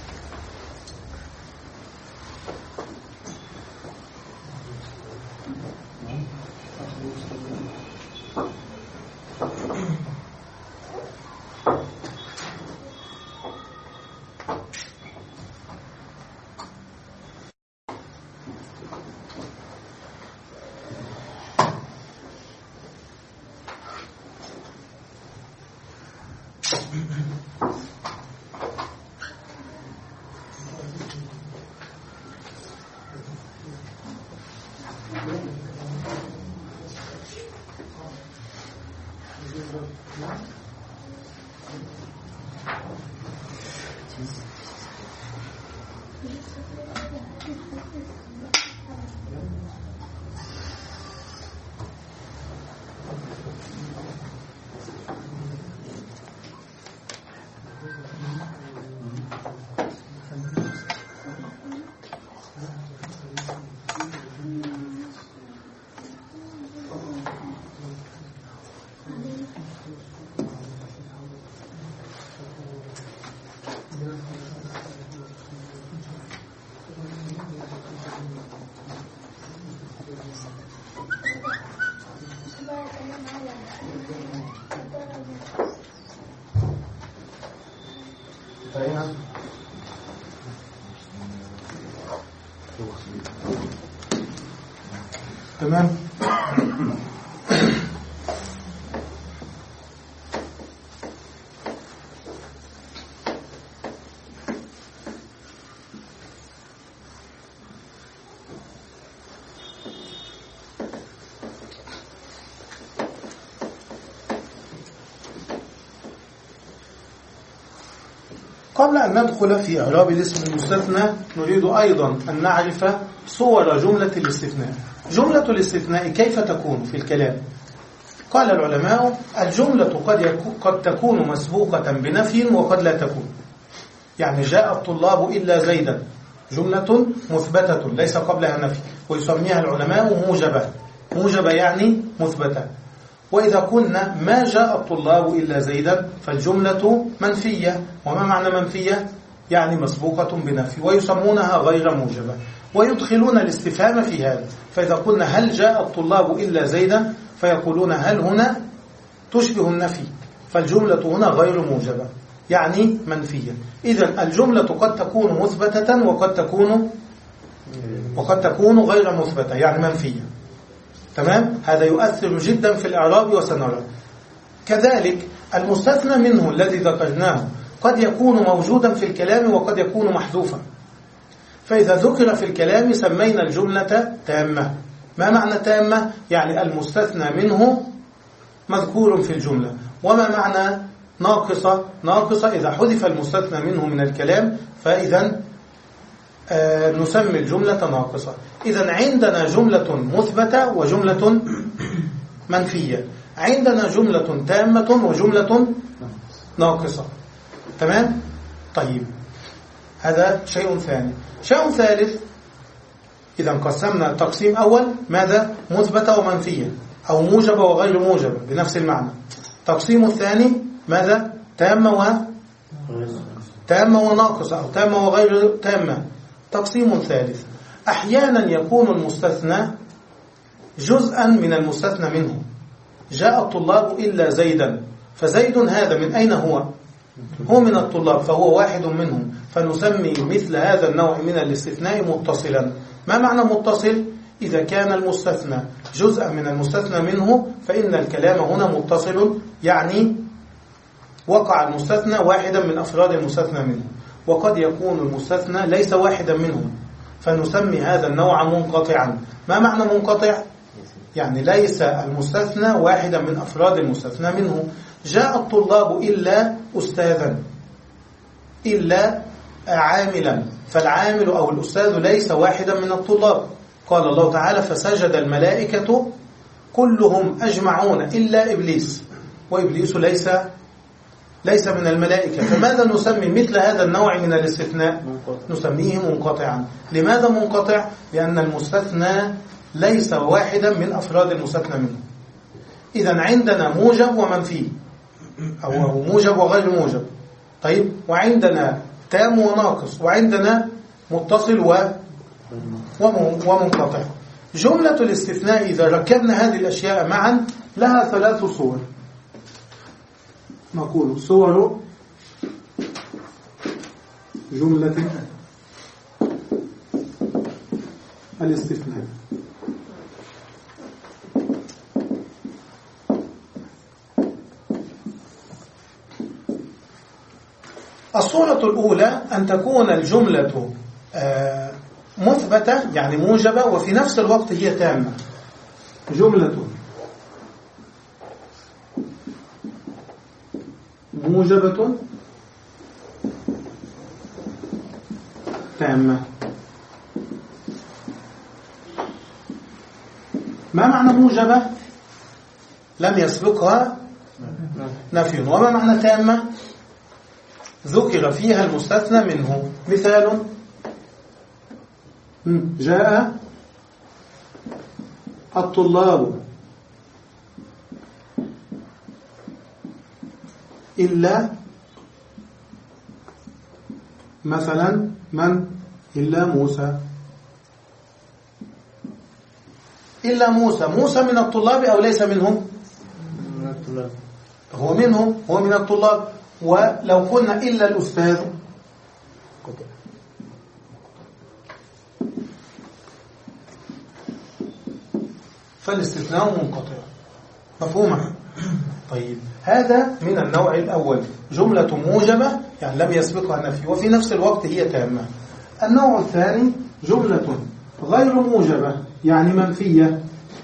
تمام. قبل أن ندخل في إعراب الاسم المستثنى نريد أيضا أن نعرف صور جملة الاستثناء. جملة الاستثناء كيف تكون في الكلام؟ قال العلماء الجملة قد, قد تكون مسبوقة بنفي وقد لا تكون. يعني جاء الطلاب إلا زيدا جملة مثبتة ليس قبلها نفي، ويسميها العلماء موجبة. موجبة يعني مثبتة. وإذا قلنا ما جاء الطلاب إلا زيدا فالجملة منفية. وما معنى منفية؟ يعني مسبوقة بنفي، ويسمونها غير موجبة، ويدخلون الاستفهام في هذا. فإذا قلنا هل جاء الطلاب إلا زيدا فيقولون هل هنا تشبه النفي، فالجملة هنا غير موجبة يعني منفية. إذن الجملة قد تكون مثبتة وقد تكون وقد تكون غير مثبتة يعني منفية. تمام؟ هذا يؤثر جدا في الإعراب وسنرى. كذلك المستثنى منه الذي ذكرناه قد يكون موجودا في الكلام وقد يكون محذوفا. فإذا ذكر في الكلام سمينا الجملة تامة. ما معنى تامة؟ يعني المستثنى منه مذكور في الجملة. وما معنى ناقصة؟ ناقصة إذا حذف المستثنى منه من الكلام فإذا آه نسمي الجملة ناقصة. إذا عندنا جملة مثبتة وجملة منفية. عندنا جملة تامة وجملة ناقصة. تمام؟ طيب هذا شيء ثاني. شيء ثالث، إذا قسمنا تقسيم أول ماذا؟ مثبتة ومنفية، أو موجبة وغير موجبة بنفس المعنى. تقسيم الثاني ماذا؟ تامة و تامة وناقصة، أو تامة وغير تامة. تقسيم ثالث، أحيانا يكون المستثنى جزءا من المستثنى منه. جاء الطلاب إلا زيدا، فزيد هذا من أين هو؟ هو من الطلاب، فهو واحد منهم، فنسمي مثل هذا النوع من الاستثناء متصلا. ما معنى متصل؟ إذا كان المستثنى جزءا من المستثنى منه فإن الكلام هنا متصل، يعني وقع المستثنى واحدا من أفراد المستثنى منه. وقد يكون المستثنى ليس واحدا منهم، فنسمي هذا النوع منقطعا. ما معنى منقطع؟ يعني ليس المستثنى واحدا من أفراد المستثنى منه. جاء الطلاب إلا أستاذا، إلا عاملا، فالعامل أو الأستاذ ليس واحدا من الطلاب. قال الله تعالى: فسجد الملائكة كلهم أجمعون إلا إبليس، وإبليس ليس ليس من الملائكة. فماذا نسمي مثل هذا النوع من الاستثناء؟ نسميه منقطعا. لماذا منقطع؟ لأن المستثنى ليس واحدا من أفراد المستثنى منه. إذن عندنا موجب ومنفي، أو موجب وغير موجب. طيب، وعندنا تام وناقص، وعندنا متصل و ومنقطع. جملة الاستثناء إذا ركبنا هذه الأشياء معا لها ثلاث صور. نقول صور جملة الاستثناء. الصورة الأولى أن تكون الجملة مثبتة يعني موجبة، وفي نفس الوقت هي تامة. جملة موجبة تامة. ما معنى موجبة؟ لم يسبقها نفي. وما معنى تامة؟ ذكر فيها المستثنى منه. مثال: جاء الطلاب إلا مثلا من؟ إلا موسى. إلا موسى. موسى من الطلاب أو ليس منهم؟ من الطلاب. هو منهم، هو من الطلاب. ولو قلنا إلا الأستاذ فالاستثناء منقطع. مفهومة؟ طيب، هذا من النوع الأول، جملة موجبة يعني لم يسبقها نفي، وفي نفس الوقت هي تامة. النوع الثاني جملة غير موجبة يعني منفية.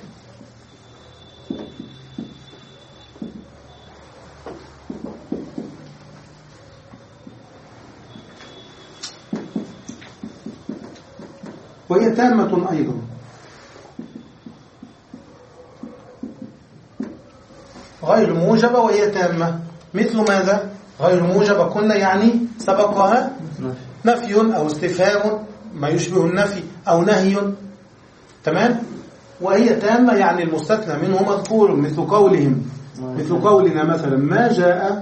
وهي تامة أيضا. غير موجبة وهي تامة. مثل ماذا؟ غير موجبة قلنا يعني سبقها نفي أو استفهام ما يشبه النفي أو نهي. تمام؟ وهي تامة يعني المستثنى منه مذكور، مثل قولهم مثل قولنا مثلا: ما جاء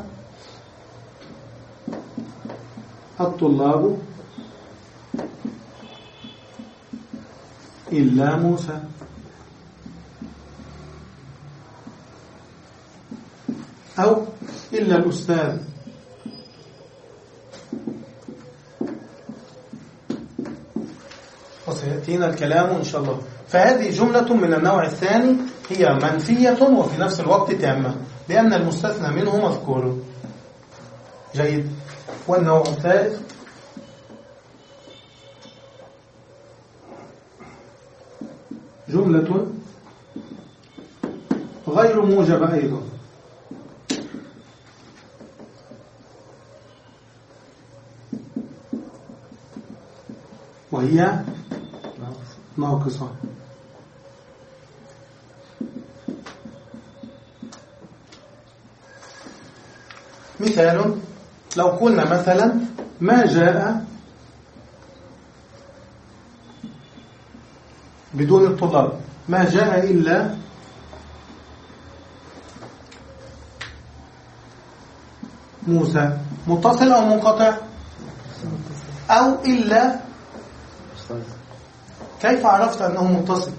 الطلاب إلا موسى. أو إلا الأستاذ. وسيأتينا الكلام إن شاء الله. فهذه جملة من النوع الثاني، هي منفية وفي نفس الوقت تامة لأن المستثنى منه مذكور. جيد. والنوع الثالث جملة غير موجبة أيضا، وهي ناقصة. مثال لو قلنا مثلا ما جاء بدون الطلاب، ما جاء إلا موسى، متصل أو منقطع؟ أو إلا، كيف عرفت أنه متصل؟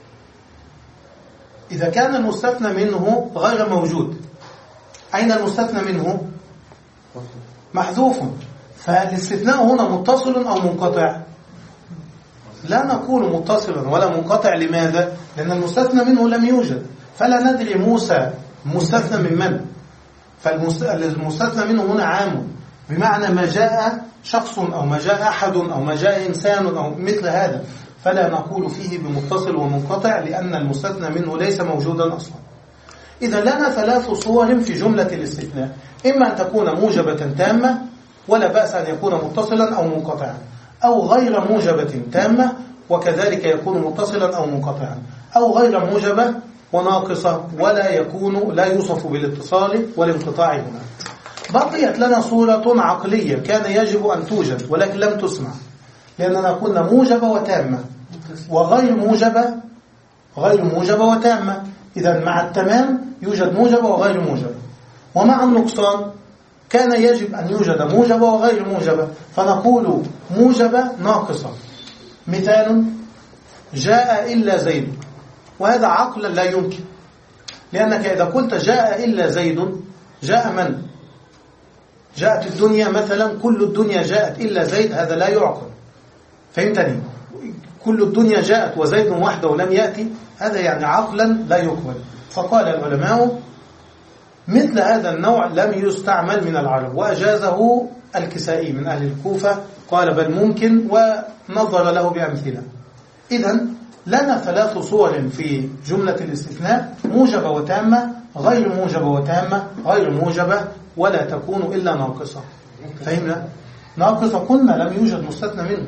إذا كان المستثنى منه غير موجود، أين المستثنى منه؟ محذوف، فالاستثناء هنا متصل أو منقطع؟ لا نقول متصلا ولا منقطع. لماذا؟ لأن المستثنى منه لم يوجد، فلا ندري موسى مستثنى من من. فالمستثنى منه هنا عام، بمعنى ما جاء شخص أو ما جاء أحد أو ما جاء إنسان أو مثل هذا، فلا نقول فيه بمتصل ومنقطع لأن المستثنى منه ليس موجودا أصلا. إذا لنا ثلاث صور في جملة الاستثناء، إما أن تكون موجبة تامة ولا بأس أن يكون متصلا أو منقطعا، أو غير موجبة تامة وكذلك يكون متصلا أو منقطعا، أو غير موجبة وناقصة ولا يكون لا يوصف بالاتصال والانقطاع هنا. بقيت لنا صورة عقلية كان يجب أن توجد ولكن لم تسمع، لأننا قلنا موجبة وتامة وغير موجبة غير موجبة وتامة. إذا مع التمام يوجد موجبة وغير موجبة، ومع النقصان كان يجب أن يوجد موجبة وغير موجبة، فنقول موجبة ناقصة. مثال جاء إلا زيد، وهذا عقلا لا يمكن، لأنك إذا قلت جاء إلا زيد، جاء من؟ جاءت الدنيا مثلا، كل الدنيا جاءت إلا زيد، هذا لا يعقل. فهمتني؟ كل الدنيا جاءت وزيد وحده ولم يأتي، هذا يعني عقلا لا يقبل. فقال العلماء مثل هذا النوع لم يستعمل من العرب، وأجازه الكسائي من أهل الكوفة، قال بل ممكن ونظر له بأمثلة. إذن لنا ثلاث صور في جملة الاستثناء: موجبة وتامة، غير موجبة وتامة، غير موجبة ولا تكون إلا ناقصة. فهمنا؟ ناقصة قلنا لم يوجد مستثنى منه،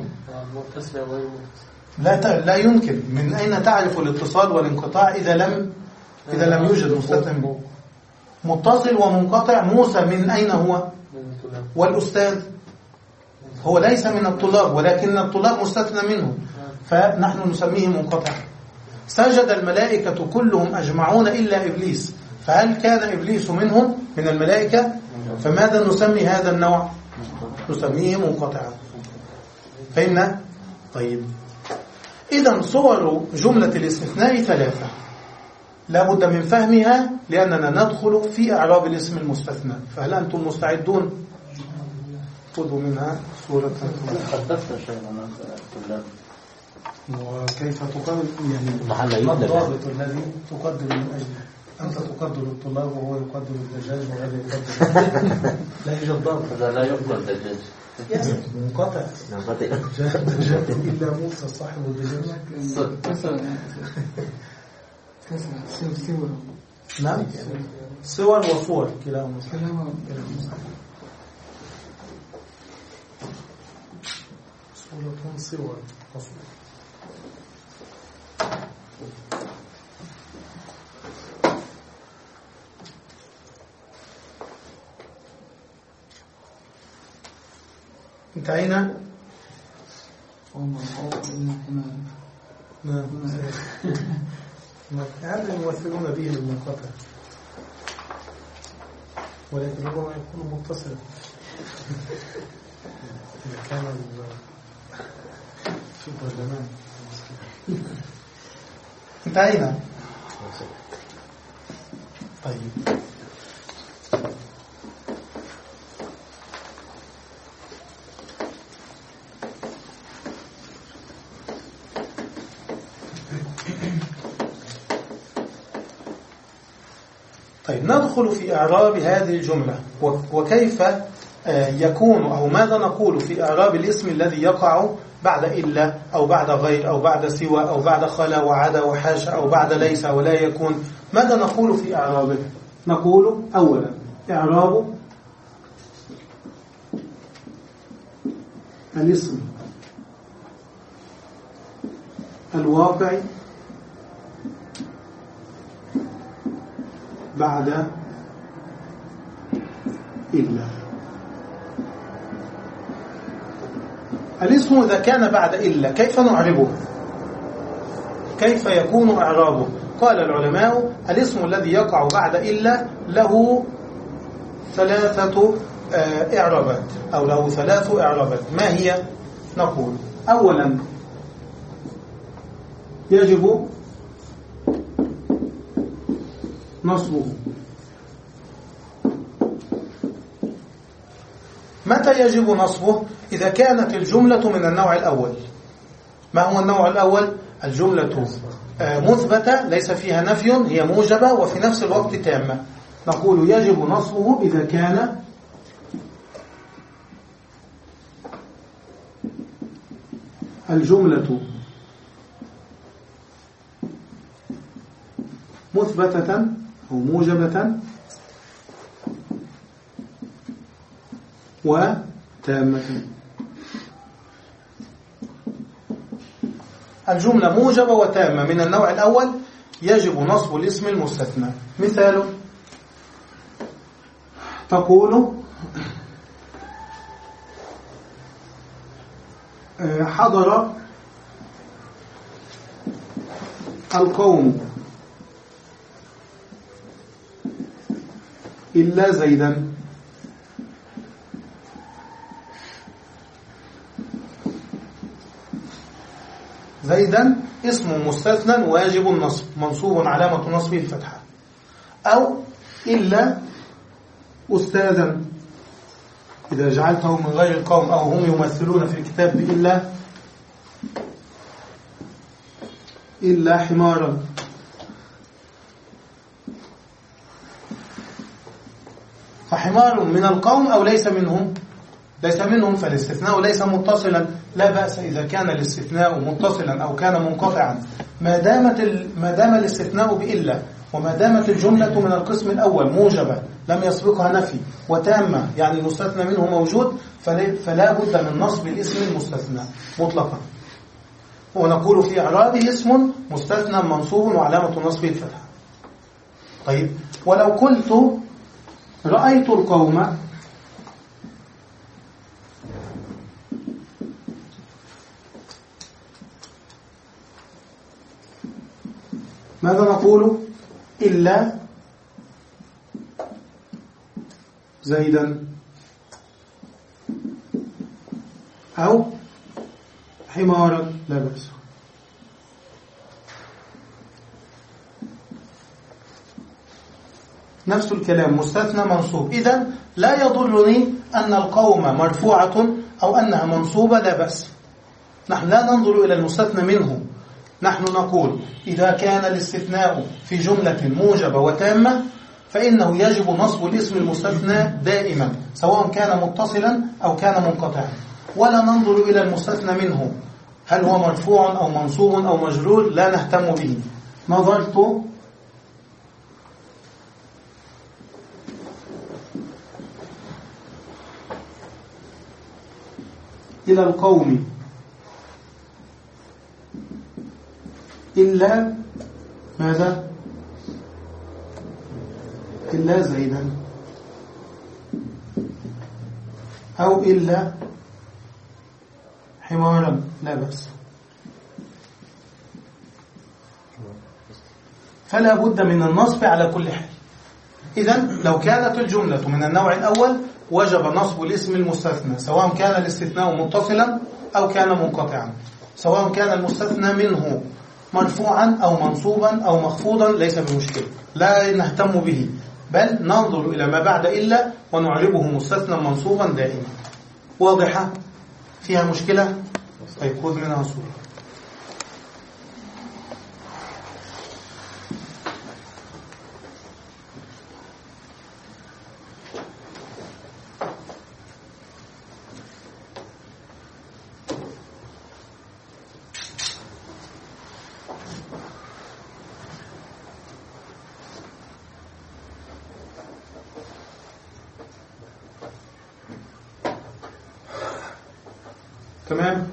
لا لا يمكن. من أين تعرف الاتصال والانقطاع إذا لم إذا لم يوجد مستثنى منه؟ متصل ومنقطع. موسى من أين هو؟ والأستاذ هو ليس من الطلاب، ولكن الطلاب مستثنى منه، فنحن نسميه منقطع. سجد الملائكة كلهم أجمعون إلا إبليس، فهل كان إبليس منهم من الملائكة؟ فماذا نسمي هذا النوع؟ نسميه منقطعا. فهمنا؟ طيب، إذن صور جملة الاستثناء ثلاثة لا بد من فهمها، لأننا ندخل في أعراب الاسم المستثنى. فهل أنتم مستعدون؟ خذوا منها صورة. حدثت شيء عن الطلاب، وكيف تقدر يعني الضابط الذي تقدر من أجله. أنت تقدر الطلاب وهو يقدر الدجاج وهذا يقدر لا يوجد ضابط، هذا لا يقدر الدجاج منقطع. جاء الدجاج إلا موسى صاحب الدجاج. نعم، صور وصور كلاهما. صورة صور وصور. انتهينا؟ نعم، هذا يمثلون به المنقطع، ولكن ربما يكون متصلا إذا كان في البرلمان. انتهينا؟ طيب، طيب ندخل في إعراب هذه الجملة، وكيف يكون أو ماذا نقول في إعراب الاسم الذي يقع بعد إلا أو بعد غير أو بعد سوى أو بعد خلا وعدا وحاشا أو بعد ليس ولا يكون. ماذا نقول في إعرابه؟ نقول أولا إعراب الاسم الواقع بعد إلا. الاسم إذا كان بعد إلا كيف نعربه؟ كيف يكون إعرابه؟ قال العلماء الاسم الذي يقع بعد إلا له ثلاثة إعرابات أو له ثلاث إعرابات. ما هي؟ نقول أولا يجب نصبه. متى يجب نصبه؟ إذا كانت الجملة من النوع الأول. ما هو النوع الأول؟ الجملة مثبتة ليس فيها نفي، هي موجبة وفي نفس الوقت تامة. نقول يجب نصبه إذا كان الجملة مثبتة أو موجبة وتامة. الجملة موجبة وتامة من النوع الأول يجب نصب الاسم المستثنى. مثال تقول حضر القوم إلا زيدا. زيدا اسم مستثنى واجب النصب منصوب علامة نصبه الفتحة. أو إلا أستاذا إذا جعلته من غير القوم أو هم يمثلون في الكتاب بإلا إلا حمارا. فحمار من القوم أو ليس منهم؟ ليس منهم، فالاستثناء ليس متصلا. لا بأس إذا كان الاستثناء متصلا أو كان منقطعا ما دامت ما دام الاستثناء بإلا وما دامت الجملة من القسم الأول موجبة لم يسبقها نفي وتامة يعني المستثنى منه موجود فلا بد من نصب الاسم المستثنى مطلقا. ونقول في إعرابه اسم مستثنى منصوب وعلامة نصبه الفتحة. طيب ولو قلت رأيت القوم ماذا نقول؟ إلا زيدا أو حمارا لا بأس. نفس الكلام مستثنى منصوب. إذن لا يضرني أن القوم مرفوعة أو أنها منصوبة لا بأس. نحن لا ننظر إلى المستثنى منه، نحن نقول إذا كان الاستثناء في جملة موجبة وتامة فإنه يجب نصب الاسم المستثنى دائما سواء كان متصلا أو كان منقطعا، ولا ننظر إلى المستثنى منه هل هو مرفوع أو منصوب أو مجرور، لا نهتم به. نظرت إلى القوم إلا ماذا؟ إلا زيدا أو إلا حمارا لا بأس. فلا بد من النصب على كل حال. إذن لو كانت الجملة من النوع الأول وجب نصب الاسم المستثنى سواء كان الاستثناء متصلا أو كان منقطعا، سواء كان المستثنى منه مرفوعا أو منصوبا أو مخفوضا ليس بمشكلة، لا نهتم به، بل ننظر إلى ما بعد إلا ونعربه مستثنى منصوبا دائما. واضحة؟ فيها مشكلة؟ طيب خذ منها صورة. تمام؟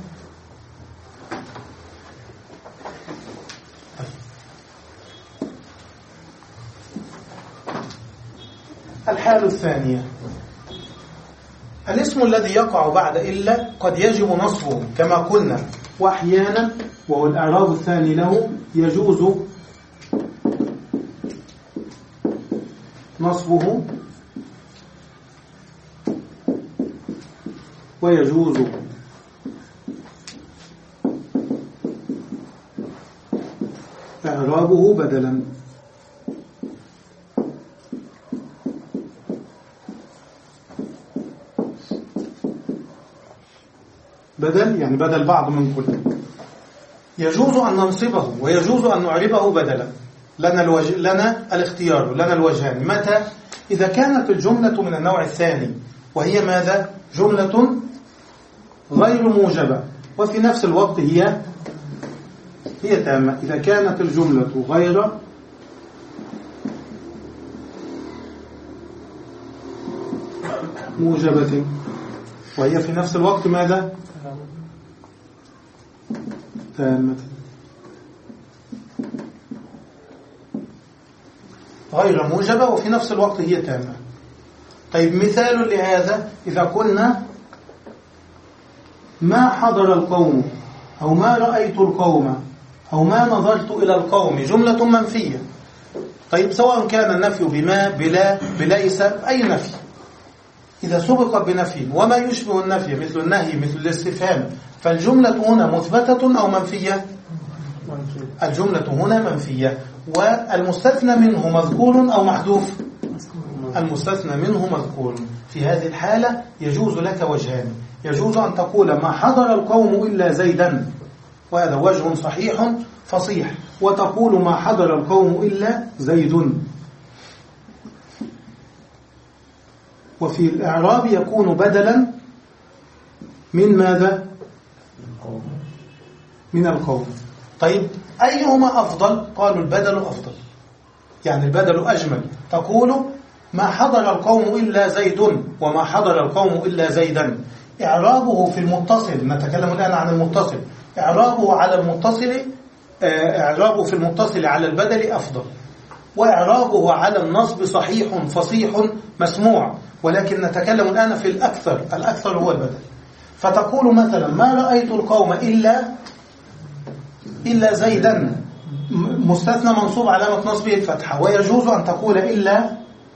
الحالة الثانية الاسم الذي يقع بعد إلا قد يجب نصبه كما قلنا، وأحيانا وهو الإعراب الثاني له يجوز نصبه ويجوز إعرابه بدلا. بدل يعني بدل بعض من كل. يجوز أن ننصبه ويجوز أن نعربه بدلا. لنا, الوج... لنا الاختيار، لنا الوجهان. متى؟ إذا كانت الجملة من النوع الثاني، وهي ماذا؟ جملة غير موجبة وفي نفس الوقت هي هي تامة. إذا كانت الجملة غير موجبة وهي في نفس الوقت ماذا؟ تامة. غير موجبة وفي نفس الوقت هي تامة. طيب مثال لهذا إذا قلنا ما حضر القوم أو ما رأيت القوم أو ما نظرت إلى القوم، جملة منفية. طيب سواء كان النفي بما بلا بليس أي نفي، إذا سبق بنفي وما يشبه النفي مثل النهي مثل الاستفهام، فالجملة هنا مثبتة أو منفية؟ الجملة هنا منفية. والمستثنى منه مذكور أو محذوف؟ المستثنى منه مذكور. في هذه الحالة يجوز لك وجهان. يجوز أن تقول ما حضر القوم إلا زيدا، وهذا وجه صحيح فصيح، وتقول ما حضر القوم إلا زيد. وفي الإعراب يكون بدلا من ماذا؟ من القوم. طيب أيهما أفضل؟ قالوا البدل أفضل، يعني البدل أجمل. تقول ما حضر القوم إلا زيد وما حضر القوم إلا زيدا. إعرابه في المتصل، نتكلم الآن عن المتصل، إعرابه على المتصل إعرابه في المتصل على البدل أفضل، وإعرابه على النصب صحيح فصيح مسموع. ولكن نتكلم الآن في الأكثر، الأكثر هو البدل. فتقول مثلا ما رأيت القوم إلا إلا زيدا، مستثنى منصوب علامة نصبه الفتحة. ويجوز أن تقول إلا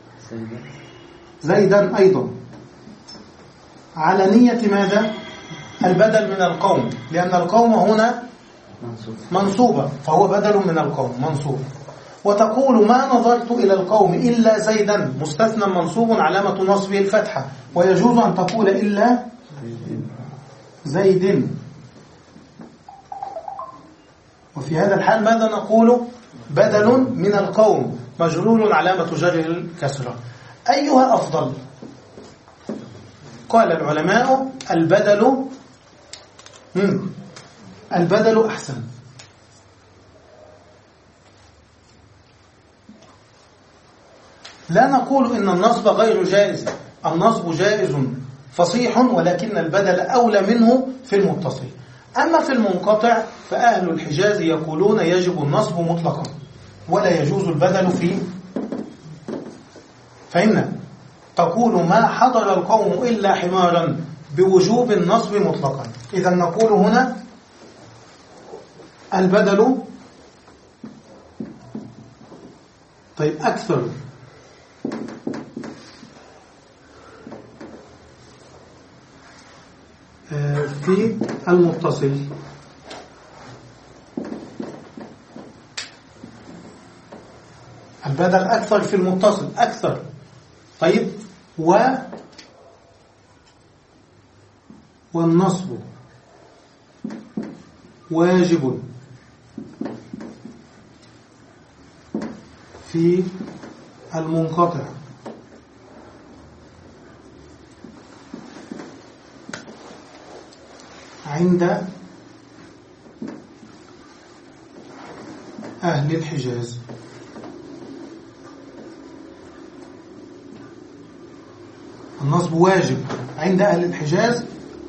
زيدا أيضا على نية ماذا؟ البدل من القوم، لأن القوم هنا منصوبة فهو بدل من القوم منصوب. وتقول ما نظرت إلى القوم إلا زيدا، مستثنى منصوب علامة نصبه الفتحة. ويجوز أن تقول إلا زيد. وفي هذا الحال ماذا نقول؟ بدل من القوم مجرور علامة جره الكسرة. أيها أفضل؟ قال العلماء البدل مم. البدل أحسن. لا نقول إن النصب غير جائز، النصب جائز فصيح، ولكن البدل أولى منه في المتصل. أما في المنقطع فأهل الحجاز يقولون يجب النصب مطلقا ولا يجوز البدل فيه. فإن تقول ما حضر القوم إلا حمارا بوجوب النصب مطلقا. إذا نقول هنا البدل طيب أكثر في المتصل. البدل أكثر في المتصل أكثر. طيب و والنصب واجب في المنقطع. عند أهل الحجاز. النصب واجب عند أهل الحجاز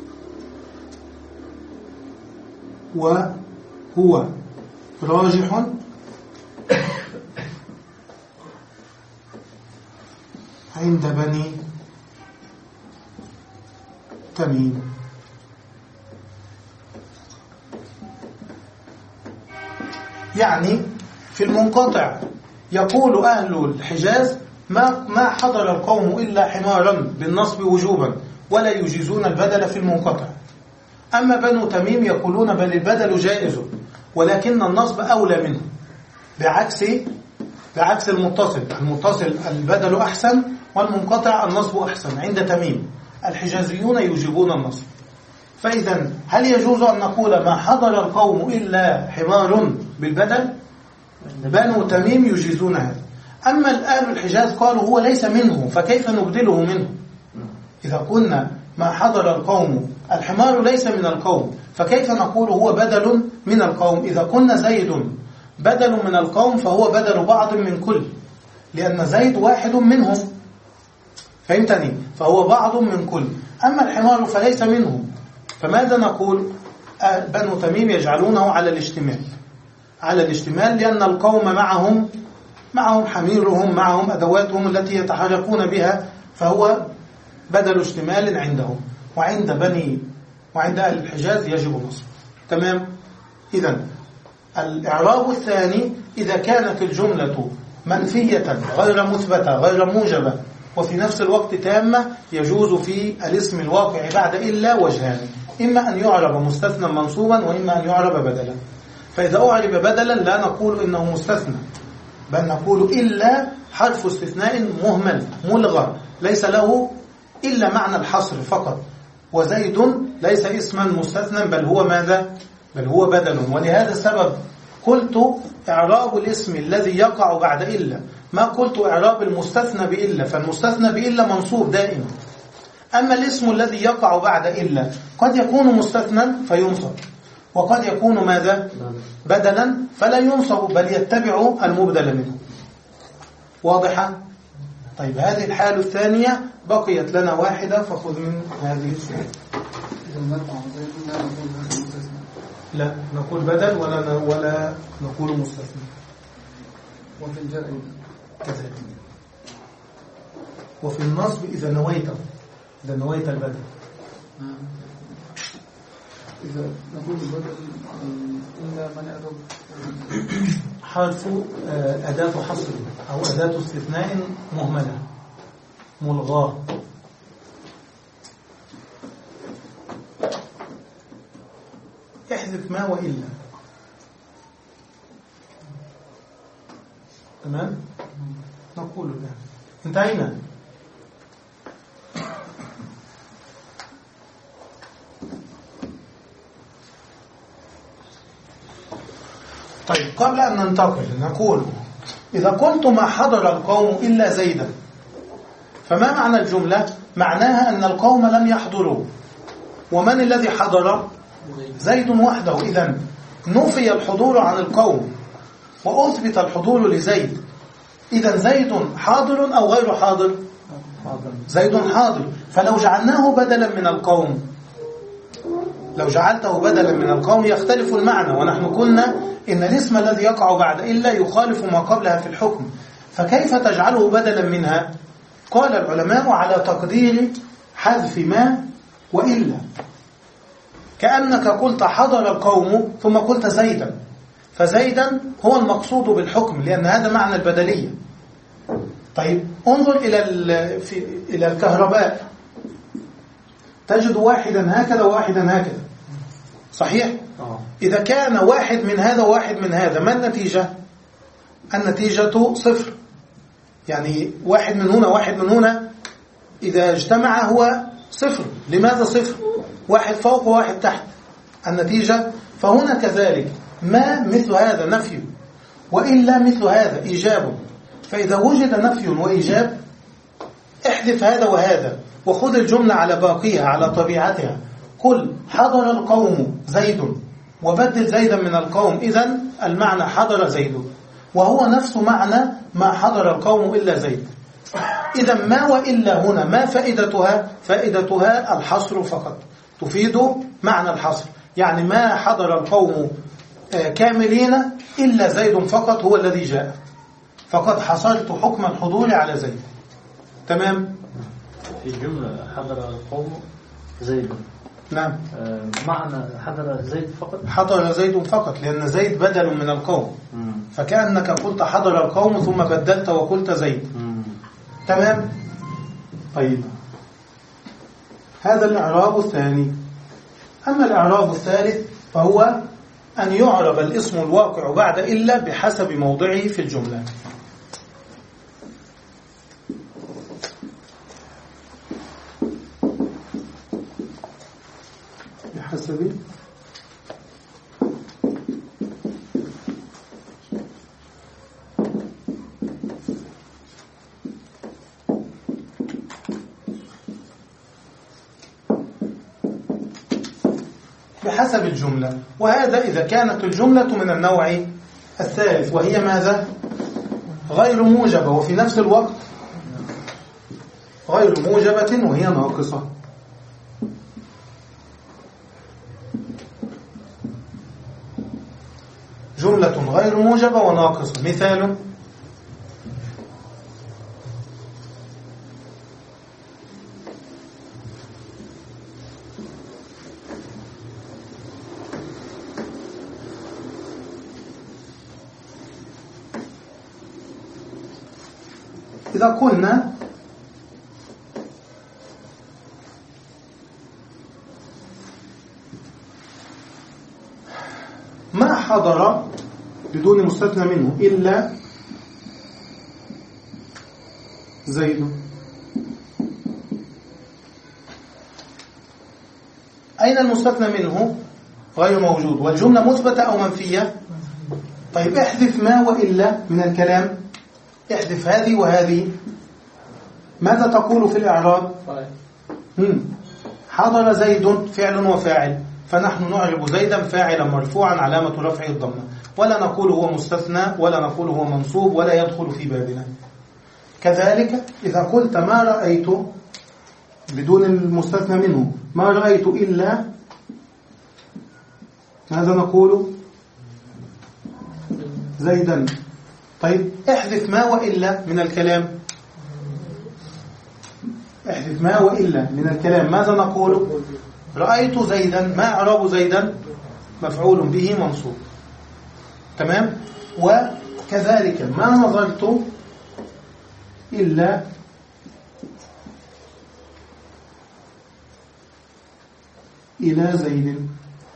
وهو راجح عند بني تميم. يعني في المنقطع يقول أهل الحجاز ما ما حضر القوم إلا حمارا بالنصب وجوبا ولا يجيزون البدل في المنقطع. أما بنو تميم يقولون بل البدل جائز ولكن النصب أولى منه، بعكس بعكس المتصل. المتصل البدل أحسن والمنقطع النصب أحسن عند تميم. الحجازيون يجيبون النصب. فإذا هل يجوز أن نقول ما حضر القوم إلا حمار بالبدل؟ بنو تميم يجيزون هذا. أما الآن الحجاز قالوا هو ليس منه، فكيف نبدله منه؟ إذا قلنا ما حضر القوم الحمار ليس من القوم، فكيف نقول هو بدل من القوم؟ إذا قلنا زيد بدل من القوم فهو بدل بعض من كل، لأن زيد واحد منهم، فهمتني؟ فهو بعض من كل. أما الحمار فليس منه، فماذا نقول؟ بنو تميم يجعلونه على الاشتمال، على الاشتمال لأن القوم معهم معهم حميرهم، معهم أدواتهم التي يتحركون بها، فهو بدل اشتمال عندهم. وعند بني وعند أهل الحجاز يجب نصب. تمام؟ إذن الإعراب الثاني إذا كانت الجملة منفية غير مثبتة غير موجبة وفي نفس الوقت تامة، يجوز في الاسم الواقع بعد إلا وجهان، إما أن يعرب مستثنى منصوبا وإما أن يعرب بدلا. فإذا أعرب بدلا لا نقول إنه مستثنى، بل نقول إلا حرف استثناء مهمل ملغى ليس له إلا معنى الحصر فقط. وزيد ليس اسما مستثنى بل هو ماذا؟ بل هو بدل. ولهذا السبب قلت إعراب الاسم الذي يقع بعد إلا، ما قلت إعراب المستثنى بإلا، فالمستثنى بإلا منصوب دائما. أما الاسم الذي يقع بعد إلا قد يكون مستثنى فينصب، وقد يكون ماذا؟ بدلا فلا ينصب بل يتبع المبدل منه. واضحة؟ طيب هذه الحالة الثانية بقيت لنا واحدة، فخذ من هذه الصورة. لا نقول بدل ولا ولا نقول مستثنى. وفي الجر كذلك. وفي النصب إذا نويته، إذا نويت البدل. إذا نقول البدل إلا من يعرب حرف أداة حصر أو أداة استثناء مهملة ملغاة. احذف ما وإلا. تمام؟ نقول الآن انتهينا. طيب قبل أن ننتقل نقول إذا قلت ما حضر القوم إلا زيدا، فما معنى الجملة؟ معناها أن القوم لم يحضروا. ومن الذي حضر؟ زيد وحده. إذن نفي الحضور عن القوم وأثبت الحضور لزيد. إذن زيد حاضر أو غير حاضر؟ زيد حاضر. فلو جعلناه بدلا من القوم، لو جعلته بدلا من القوم يختلف المعنى. ونحن قلنا إن الاسم الذي يقع بعد إلا يخالف ما قبلها في الحكم، فكيف تجعله بدلا منها؟ قال العلماء على تقدير حذف ما وإلا، كأنك قلت حضر القوم ثم قلت زيدا، فزيدا هو المقصود بالحكم لأن هذا معنى البدلية. طيب انظر إلى إلى الكهرباء، تجد واحدا هكذا وواحدا هكذا، صحيح؟ إذا كان واحد من هذا وواحد من هذا ما النتيجة؟ النتيجة صفر. يعني واحد من هنا واحد من هنا إذا اجتمع هو صفر. لماذا صفر؟ واحد فوق وواحد تحت، النتيجة. فهنا كذلك ما مثل هذا نفي وإلا مثل هذا إيجاب. فإذا وجد نفي وإيجاب احذف هذا وهذا وخذ الجملة على باقيها على طبيعتها. قل حضر القوم زيد وبدل زيدا من القوم، إذن المعنى حضر زيد، وهو نفس معنى ما حضر القوم إلا زيد. إذن ما وإلا هنا ما فائدتها؟ فائدتها الحصر فقط، تفيد معنى الحصر. يعني ما حضر القوم كاملين إلا زيد فقط هو الذي جاء، فقد حصرت حكم الحضور على زيد. تمام؟ في جملة حضر القوم زيد. نعم. آه، معنى حضر زيد فقط. حضر زيد فقط، لأن زيد بدل من القوم. مم. فكأنك قلت حضر القوم ثم بدلت وقلت زيد. مم. تمام. طيب، هذا الإعراب الثاني. أما الإعراب الثالث فهو أن يعرب الاسم الواقع بعد إلا بحسب موضعه في الجملة. بحسب بحسب الجملة. وهذا إذا كانت الجملة من النوع الثالث، وهي ماذا؟ غير موجبة وفي نفس الوقت غير موجبة وهي ناقصة. جملة غير موجبة وناقصة. مثال: إذا قلنا ما حضر بدون مستثنى منه إلا زيد، أين المستثنى منه؟ غير موجود، والجملة مثبتة أو منفية؟ طيب احذف ما وإلا من الكلام، احذف هذه وهذه، ماذا تقول في الإعراب؟ حضر زيد فعل وفاعل، فنحن نعرب زيدا فاعلا مرفوعا علامة رفعه الضمة، ولا نقول هو مستثنى ولا نقول هو منصوب ولا يدخل في بابنا. كذلك إذا قلت ما رأيت بدون المستثنى منه، ما رأيت إلا، ماذا نقول؟ زيدا. طيب احذف ما وإلا من الكلام، احذف ما وإلا من الكلام، ماذا نقول؟ رأيت زيدا. ما إعراب زيدا؟ مفعول به منصوب. تمام. وكذلك ما نظرت إلا إلى زيد.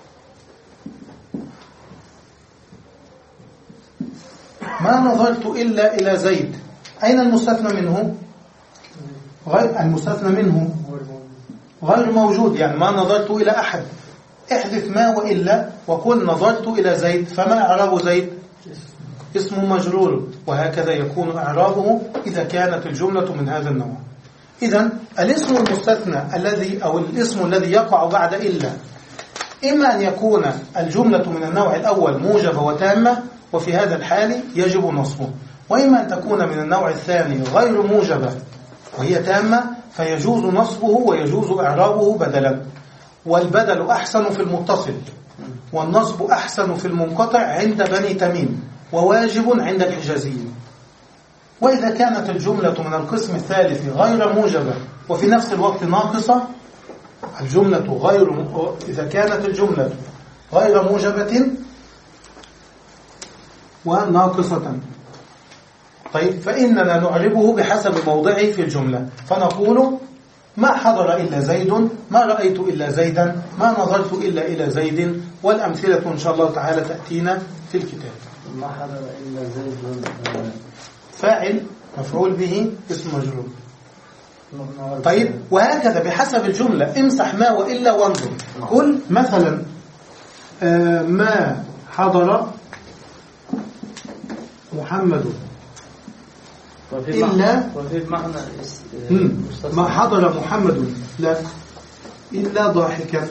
ما نظرت إلا إلى زيد، أين المستثنى منه؟ غير المستثنى منه غير موجود، يعني ما نظرت إلى أحد. احذف ما وإلا وقل نظرت إلى زيد، فما إعراب زيد؟ اسم مجرور. وهكذا يكون إعرابه إذا كانت الجملة من هذا النوع. إذن الاسم المستثنى الذي أو الاسم الذي يقع بعد إلا إما أن يكون الجملة من النوع الأول موجبة وتامة، وفي هذا الحال يجب نصبه، وإما أن تكون من النوع الثاني غير موجبة وهي تامة، فيجوز نصبه ويجوز إعرابه بدلا. والبدل أحسن في المتصل، والنصب أحسن في المنقطع عند بني تميم، وواجب عند الحجازيين. وإذا كانت الجملة من القسم الثالث غير موجبة وفي نفس الوقت ناقصة، الجملة غير إذا كانت الجملة غير موجبة وناقصة، طيب فإننا نعربه بحسب موضعه في الجملة، فنقول ما حضر إلا زيد، ما رأيت إلا زيدا، ما نظرت إلا إلى زيد، والأمثلة إن شاء الله تعالى تأتينا في الكتاب. ما حضر إلا زيد فاعل مفعول به اسم مجرور. طيب وهكذا بحسب الجملة، امسح ما وإلا وانظر. قل مثلا آه ما حضر محمد إلا ما حضر محمد لا إلا ضاحكا،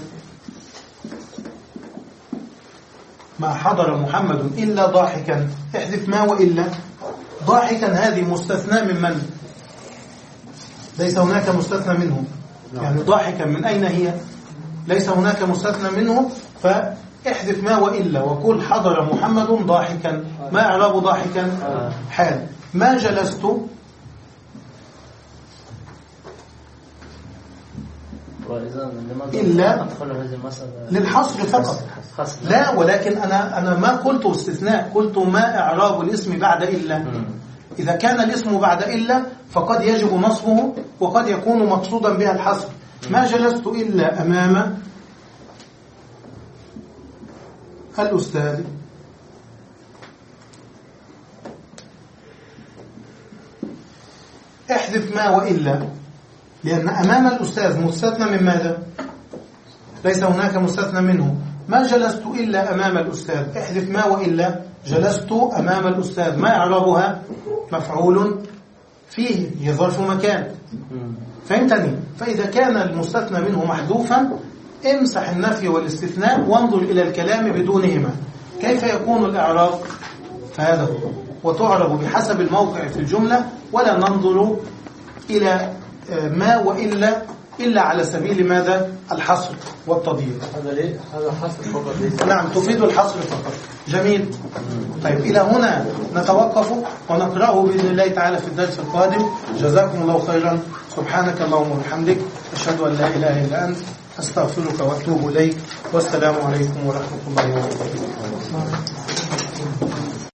ما حضر محمد إلا ضاحكا، احذف ما وإلا. ضاحكا هذه مستثنى من من؟ ليس هناك مستثنى منه، يعني ضاحكا من أين هي؟ ليس هناك مستثنى منه، فاحذف ما وإلا وقل حضر محمد ضاحكا. ما إعراب ضاحكا؟ حال. ما جلست وإذا لماذا إلا أدخل هذه المسألة للحصر فقط. لا، ولكن أنا أنا ما قلت استثناء، قلت ما إعراب الاسم بعد إلا. إذا كان الاسم بعد إلا فقد يجب نصبه وقد يكون مقصودا بها الحصر. ما جلست إلا أمام الأستاذ احذف ما وإلا، لأن أمام الأستاذ مستثنى من ماذا؟ ليس هناك مستثنى منه. ما جلست إلا أمام الأستاذ، احذف ما وإلا، جلست أمام الأستاذ. ما إعرابها؟ مفعول فيه، هي ظرف مكان. فهمتني؟ فإذا كان المستثنى منه محذوفا امسح النفي والاستثناء وانظر إلى الكلام بدونهما. كيف يكون الإعراب؟ فهذا هو، وتعرب بحسب الموقع في الجملة، ولا ننظر إلى ما وإلا إلا على سبيل ماذا؟ الحصر والتضييق. هذا ليه؟ هذا حصر فقط ليس. نعم، تفيد الحصر فقط. جميل. طيب إلى هنا نتوقف ونقرأه بإذن الله تعالى في الدرس القادم. جزاكم الله خيرا. سبحانك اللهم وبحمدك، أشهد أن لا إله إلا أنت، أستغفرك وأتوب إليك، والسلام عليكم ورحمة الله وبركاته.